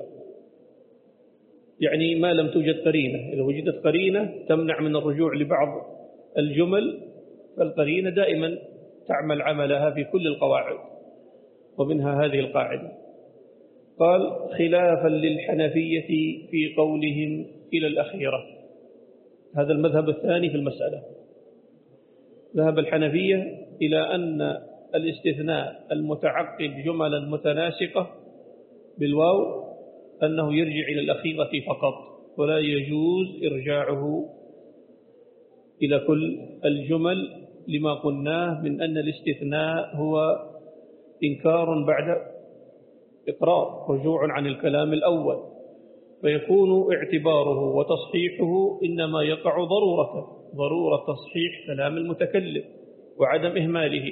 يعني ما لم توجد قرينة. إذا وجدت قرينة تمنع من الرجوع لبعض الجمل فالقرينة دائما تعمل عملها في كل القواعد، ومنها هذه القاعدة. قال خلافا للحنفية في قولهم إلى الأخيرة. هذا المذهب الثاني في المسألة. ذهب الحنفية إلى أن الاستثناء المتعقب جملا متناسقة بالواو أنه يرجع إلى الأخيرة فقط، ولا يجوز إرجاعه إلى كل الجمل، لما قلناه من أن الاستثناء هو إنكار بعد إقرار، رجوع عن الكلام الأول، فيكون اعتباره وتصحيحه إنما يقع ضرورة ضرورة تصحيح كلام المتكلم وعدم إهماله،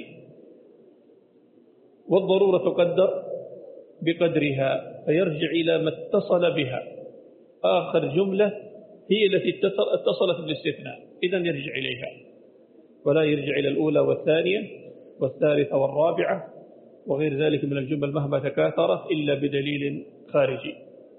والضرورة تقدر بقدرها، فيرجع إلى ما اتصل بها. آخر جملة هي التي اتصلت بالاستثناء، إذن يرجع إليها، ولا يرجع إلى الأولى والثانية والثالثة والرابعة وغير ذلك من الجمل مهما تكاثرت إلا بدليل خارجي.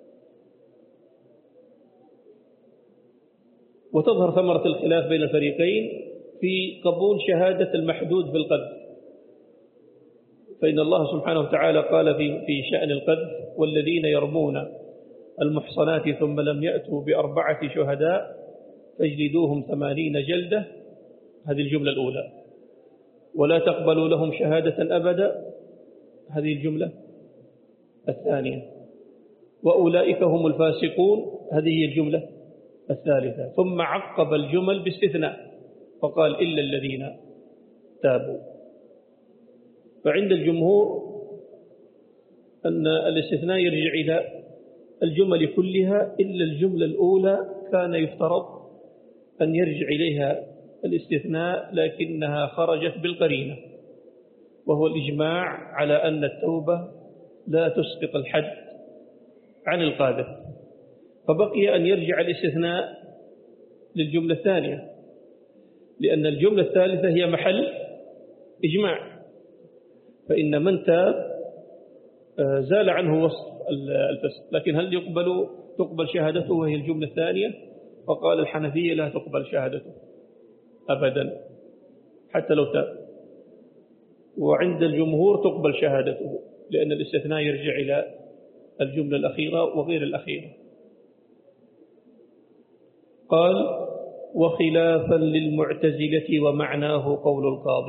وتظهر ثمرة الخلاف بين الفريقين في قبول شهادة المحدود بالقذف، فإن الله سبحانه وتعالى قال في في شأن القذف والذين يرمون المحصنات ثم لم يأتوا بأربعة شهداء فاجلدوهم ثمانين جلدة، هذه الجملة الأولى، ولا تقبلوا لهم شهادة أبدا، هذه الجملة الثانية، وأولئك هم الفاسقون، هذه هي الجملة الثالثة. ثم عقب الجمل باستثناء فقال إلا الذين تابوا. فعند الجمهور أن الاستثناء يرجع إلى الجمل كلها إلا الجملة الأولى كان يفترض أن يرجع إليها الاستثناء، لكنها خرجت بالقرينة، وهو الإجماع على أن التوبة لا تسقط الحد عن القاذف، فبقي أن يرجع الاستثناء للجملة الثانية، لأن الجملة الثالثة هي محل إجماع، فإن من تاب زال عنه وصف الفسق، لكن هل يقبل تقبل شهادته وهي الجملة الثانية؟ فقال الحنفية لا تقبل شهادته أبدا، حتى لو تاب. وعند الجمهور تقبل شهادته، لأن الاستثناء يرجع إلى الجملة الأخيرة وغير الأخيرة. قال: وخلافا للمعتزلة ومعناه قول القاضي.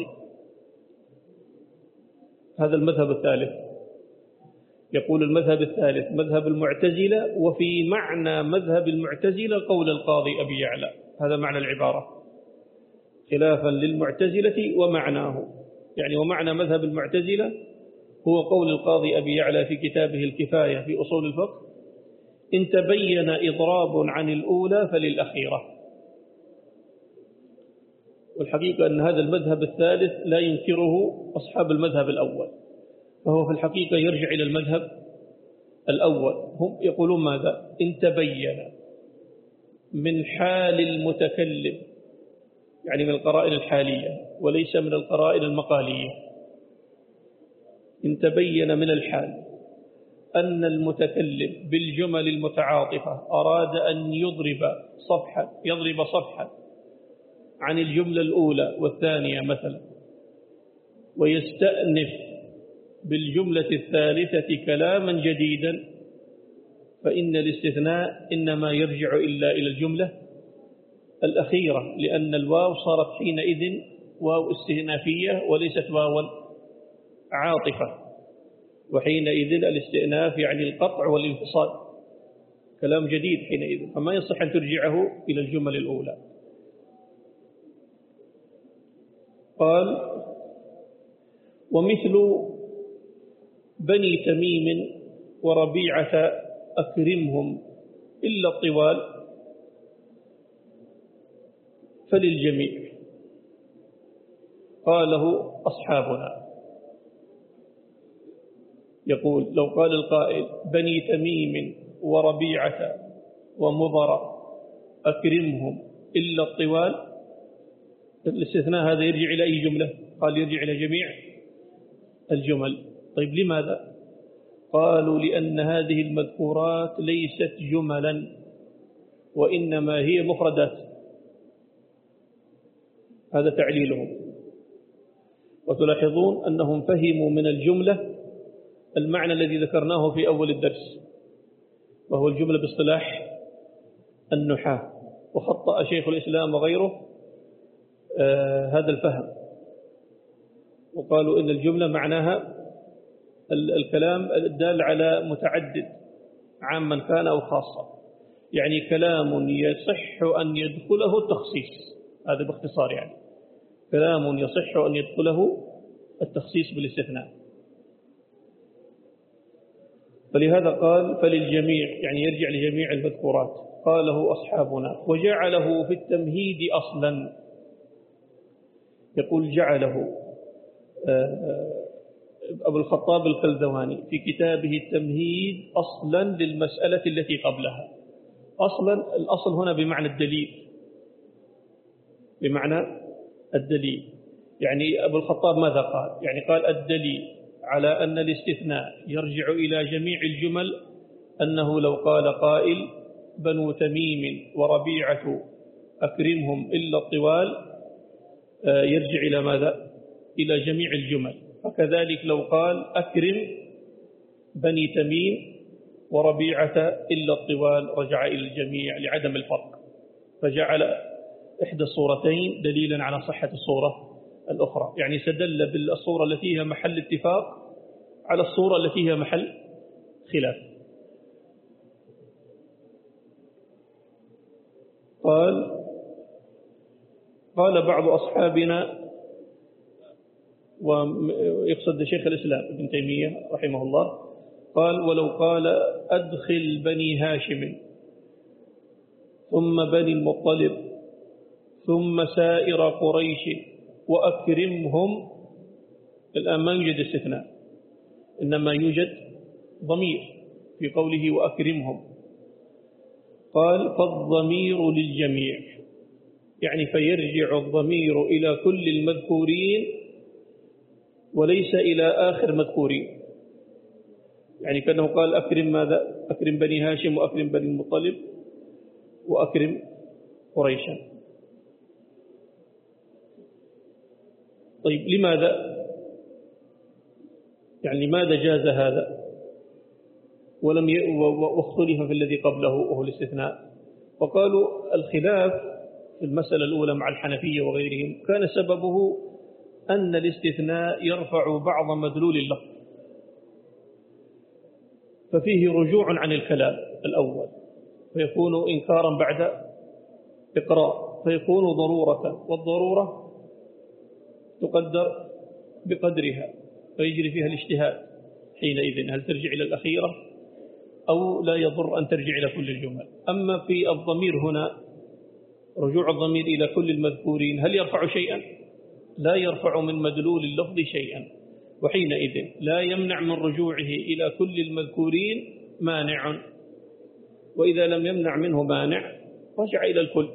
هذا المذهب الثالث. يقول المذهب الثالث مذهب المعتزلة، وفي معنى مذهب المعتزلة قول القاضي أبي يعلى. هذا معنى العبارة، خلافا للمعتزلة ومعناه، يعني ومعنى مذهب المعتزلة هو قول القاضي أبي يعلى في كتابه الكفاية في أصول الفقه: إن تبين إضراب عن الأولى فللأخيرة. والحقيقة أن هذا المذهب الثالث لا ينكره أصحاب المذهب الأول، فهو في الحقيقة يرجع إلى المذهب الأول. هم يقولون ماذا؟ إن تبين من حال المتكلم، يعني من القرائن الحالية وليس من القرائن المقالية. إن تبين من الحال أن المتكلم بالجمل المتعاطفة أراد أن يضرب صفحة يضرب صفحة عن الجملة الأولى والثانية مثلا، ويستأنف بالجملة الثالثة كلاما جديدا، فإن الاستثناء إنما يرجع إلا إلى الجملة الأخيرة، لأن الواو صارت حينئذ واو استئنافية وليست واو عاطفة، وحينئذ الاستئناف يعني القطع والانفصال، كلام جديد حينئذ، فما يصح أن ترجعه إلى الجمل الأولى. قال: ومثل بني تميم وربيعة أكرمهم إلا الطوال فللجميع. قاله أصحابنا. يقول: لو قال القائل بني تميم وربيعة ومضر أكرمهم إلا الطوال، الاستثناء هذا يرجع إلى أي جملة؟ قال يرجع إلى جميع الجمل. طيب لماذا؟ قالوا: لأن هذه المذكورات ليست جملا، وإنما هي مفردات. هذا تعليلهم. وتلاحظون أنهم فهموا من الجملة المعنى الذي ذكرناه في أول الدرس، وهو الجملة باصطلاح النحاة، وخطأ شيخ الإسلام وغيره آه هذا الفهم، وقالوا إن الجملة معناها الكلام الدال على متعدد عاما كان أو خاصة، يعني كلام يصح أن يدخله التخصيص. هذا باختصار، يعني كلام يصح أن يدخله التخصيص بالاستثناء. فلهذا قال فللجميع، يعني يرجع لجميع المذكورات. قاله أصحابنا. وجعله في التمهيد أصلا. يقول جعله أبو الخطاب الكلدواني في كتابه التمهيد أصلا للمسألة التي قبلها. أصلا، الأصل هنا بمعنى الدليل، بمعنى الدليل. يعني أبو الخطاب ماذا قال؟ يعني قال الدليل على أن الاستثناء يرجع إلى جميع الجمل أنه لو قال قائل بنو تميم وربيعة أكرمهم إلا الطوال، يرجع إلى ماذا؟ إلى جميع الجمل. وكذلك لو قال أكرم بني تميم وربيعة إلا الطوال، رجع إلى الجميع لعدم الفرق، فجعل إحدى الصورتين دليلا على صحة الصورة الأخرى. يعني استدل بالصورة التي هي محل اتفاق على الصورة التي هي محل خلاف. قال قال بعض أصحابنا، ويقصد شيخ الإسلام ابن تيمية رحمه الله، قال ولو قال أدخل بني هاشم ثم بني المطلب ثم سائر قريش وأكرمهم، الآن ما يوجد استثناء، إنما يوجد ضمير في قوله وأكرمهم. قال فالضمير للجميع، يعني فيرجع الضمير إلى كل المذكورين وليس إلى آخر مذكورين. يعني كأنه قال أكرم ماذا؟ أكرم بني هاشم وأكرم بني المطلب وأكرم قريشا. طيب لماذا؟ يعني لماذا جاز هذا ولم ي... واختلف في الذي قبله وهو الاستثناء؟ وقالوا الخلاف في المسألة الأولى مع الحنفية وغيرهم كان سببه أن الاستثناء يرفع بعض مدلول اللفظ، ففيه رجوع عن الكلام الأول فيكون إنكارا بعد إقرار، فيكون ضرورة، والضرورة تقدر بقدرها فيجري فيها الاجتهاد حينئذ هل ترجع إلى الأخيرة أو لا يضر أن ترجع إلى كل الجمل. أما في الضمير هنا رجوع الضمير إلى كل المذكورين هل يرفع شيئا؟ لا يرفع من مدلول اللفظ شيئا، وحينئذ لا يمنع من رجوعه إلى كل المذكورين مانع، وإذا لم يمنع منه مانع رجع إلى الكل.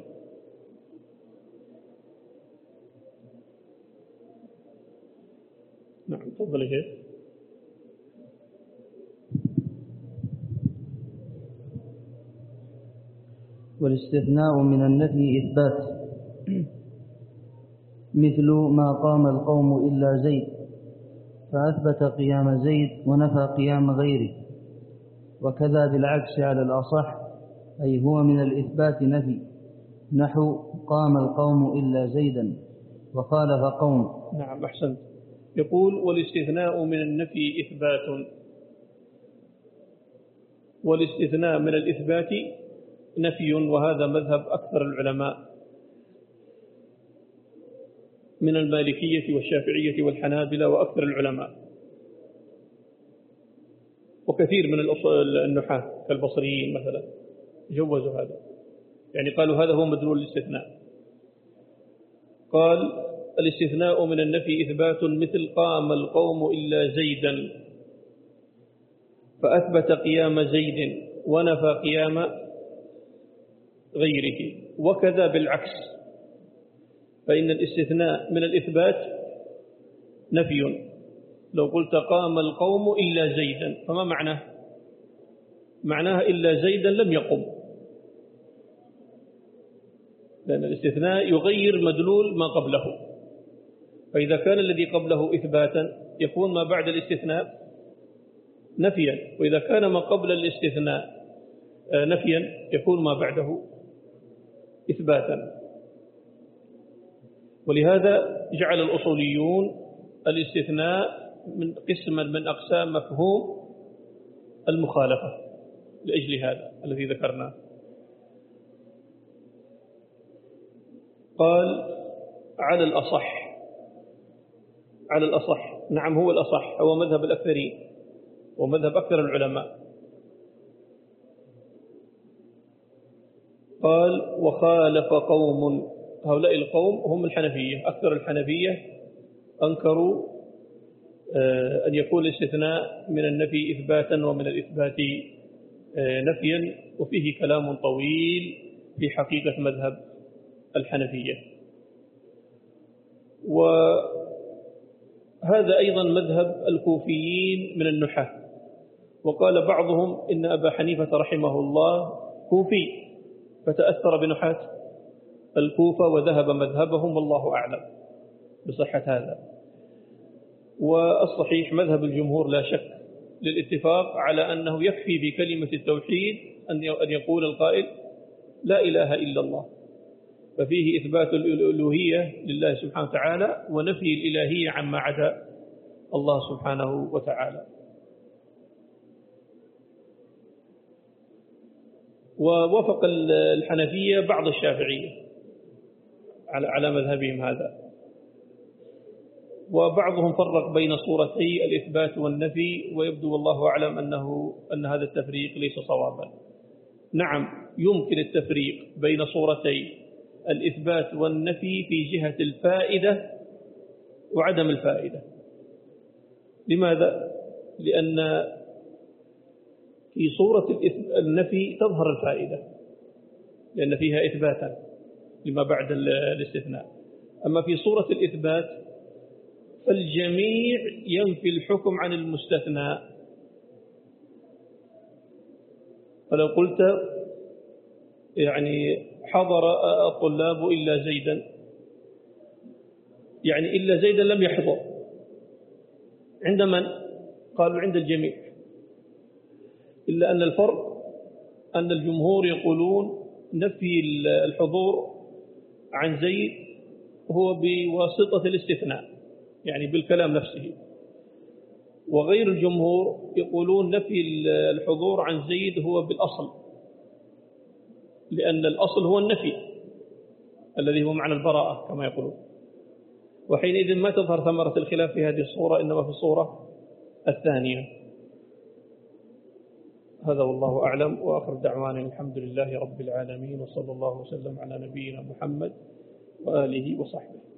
نعم تفضل يا شيخ. والاستثناء من النفي إثبات، مثل ما قام القوم إلا زيد، فأثبت قيام زيد ونفى قيام غيره. وكذا بالعكس على الأصح، أي هو من الإثبات نفي، نحو قام القوم إلا زيدا وخالف قوم. نعم أحسنت. يقول والاستثناء من النفي إثبات، والاستثناء من الإثبات نفي، وهذا مذهب أكثر العلماء من المالكية والشافعية والحنابلة وأكثر العلماء، وكثير من النحاة كالبصريين مثلا جوزوا هذا، يعني قالوا هذا هو مدلول الاستثناء. قال الاستثناء من النفي إثبات، مثل قام القوم إلا زيدا فأثبت قيام زيد ونفى قيام غيره. وكذا بالعكس، فإن الاستثناء من الإثبات نفي. لو قلت قام القوم إلا زيدا فما معناه؟ معناها إلا زيدا لم يقم، لأن الاستثناء يغير مدلول ما قبله، فإذا كان الذي قبله إثباتا يكون ما بعد الاستثناء نفيا، وإذا كان ما قبل الاستثناء نفيا يكون ما بعده إثباتا. ولهذا جعل الأصوليون الاستثناء من قسما من أقسام مفهوم المخالفة لأجل هذا الذي ذكرناه. قال على الأصح، على الأصح، نعم هو الأصح، هو مذهب الأكثرين ومذهب أكثر العلماء. قال وخالف قوم، هؤلاء القوم هم الحنفية، أكثر الحنفية أنكروا أن يكون الاستثناء من النفي إثباتا ومن الإثبات نفيا، وفيه كلام طويل في حقيقة مذهب الحنفية. وهذا أيضا مذهب الكوفيين من النحاة، وقال بعضهم إن أبا حنيفة رحمه الله كوفي فتأثر بنحاة الكوفة وذهب مذهبهم، والله أعلم بصحة هذا. والصحيح مذهب الجمهور لا شك للاتفاق على أنه يكفي بكلمة التوحيد أن يقول القائل لا إله إلا الله، ففيه إثبات الألوهية لله سبحانه وتعالى ونفي الإلهية عما عدا الله سبحانه وتعالى. ووافق الحنفية بعض الشافعية على مذهبهم هذا، وبعضهم فرق بين صورتي الإثبات والنفي، ويبدو والله أعلم أنه أن هذا التفريق ليس صوابا. نعم يمكن التفريق بين صورتي الإثبات والنفي في جهة الفائدة وعدم الفائدة. لماذا؟ لأن في صورة النفي تظهر الفائدة لأن فيها إثباتا لما بعد الاستثناء، أما في صورة الإثبات فالجميع ينفي الحكم عن المستثنى. فلو قلت يعني حضر الطلاب إلا زيدا يعني إلا زيدا لم يحضر. عند من؟ قالوا عند الجميع، إلا أن الفرق أن الجمهور يقولون نفي الحضور عن زيد هو بواسطة الاستثناء، يعني بالكلام نفسه، وغير الجمهور يقولون نفي الحضور عن زيد هو بالأصل، لأن الأصل هو النفي الذي هو معنى البراءة كما يقولون. وحينئذ ما تظهر ثمرة الخلاف في هذه الصورة، إنما في الصورة الثانية. هذا والله أعلم، وآخر دعوانا الحمد لله رب العالمين، وصلى الله وسلم على نبينا محمد وآله وصحبه.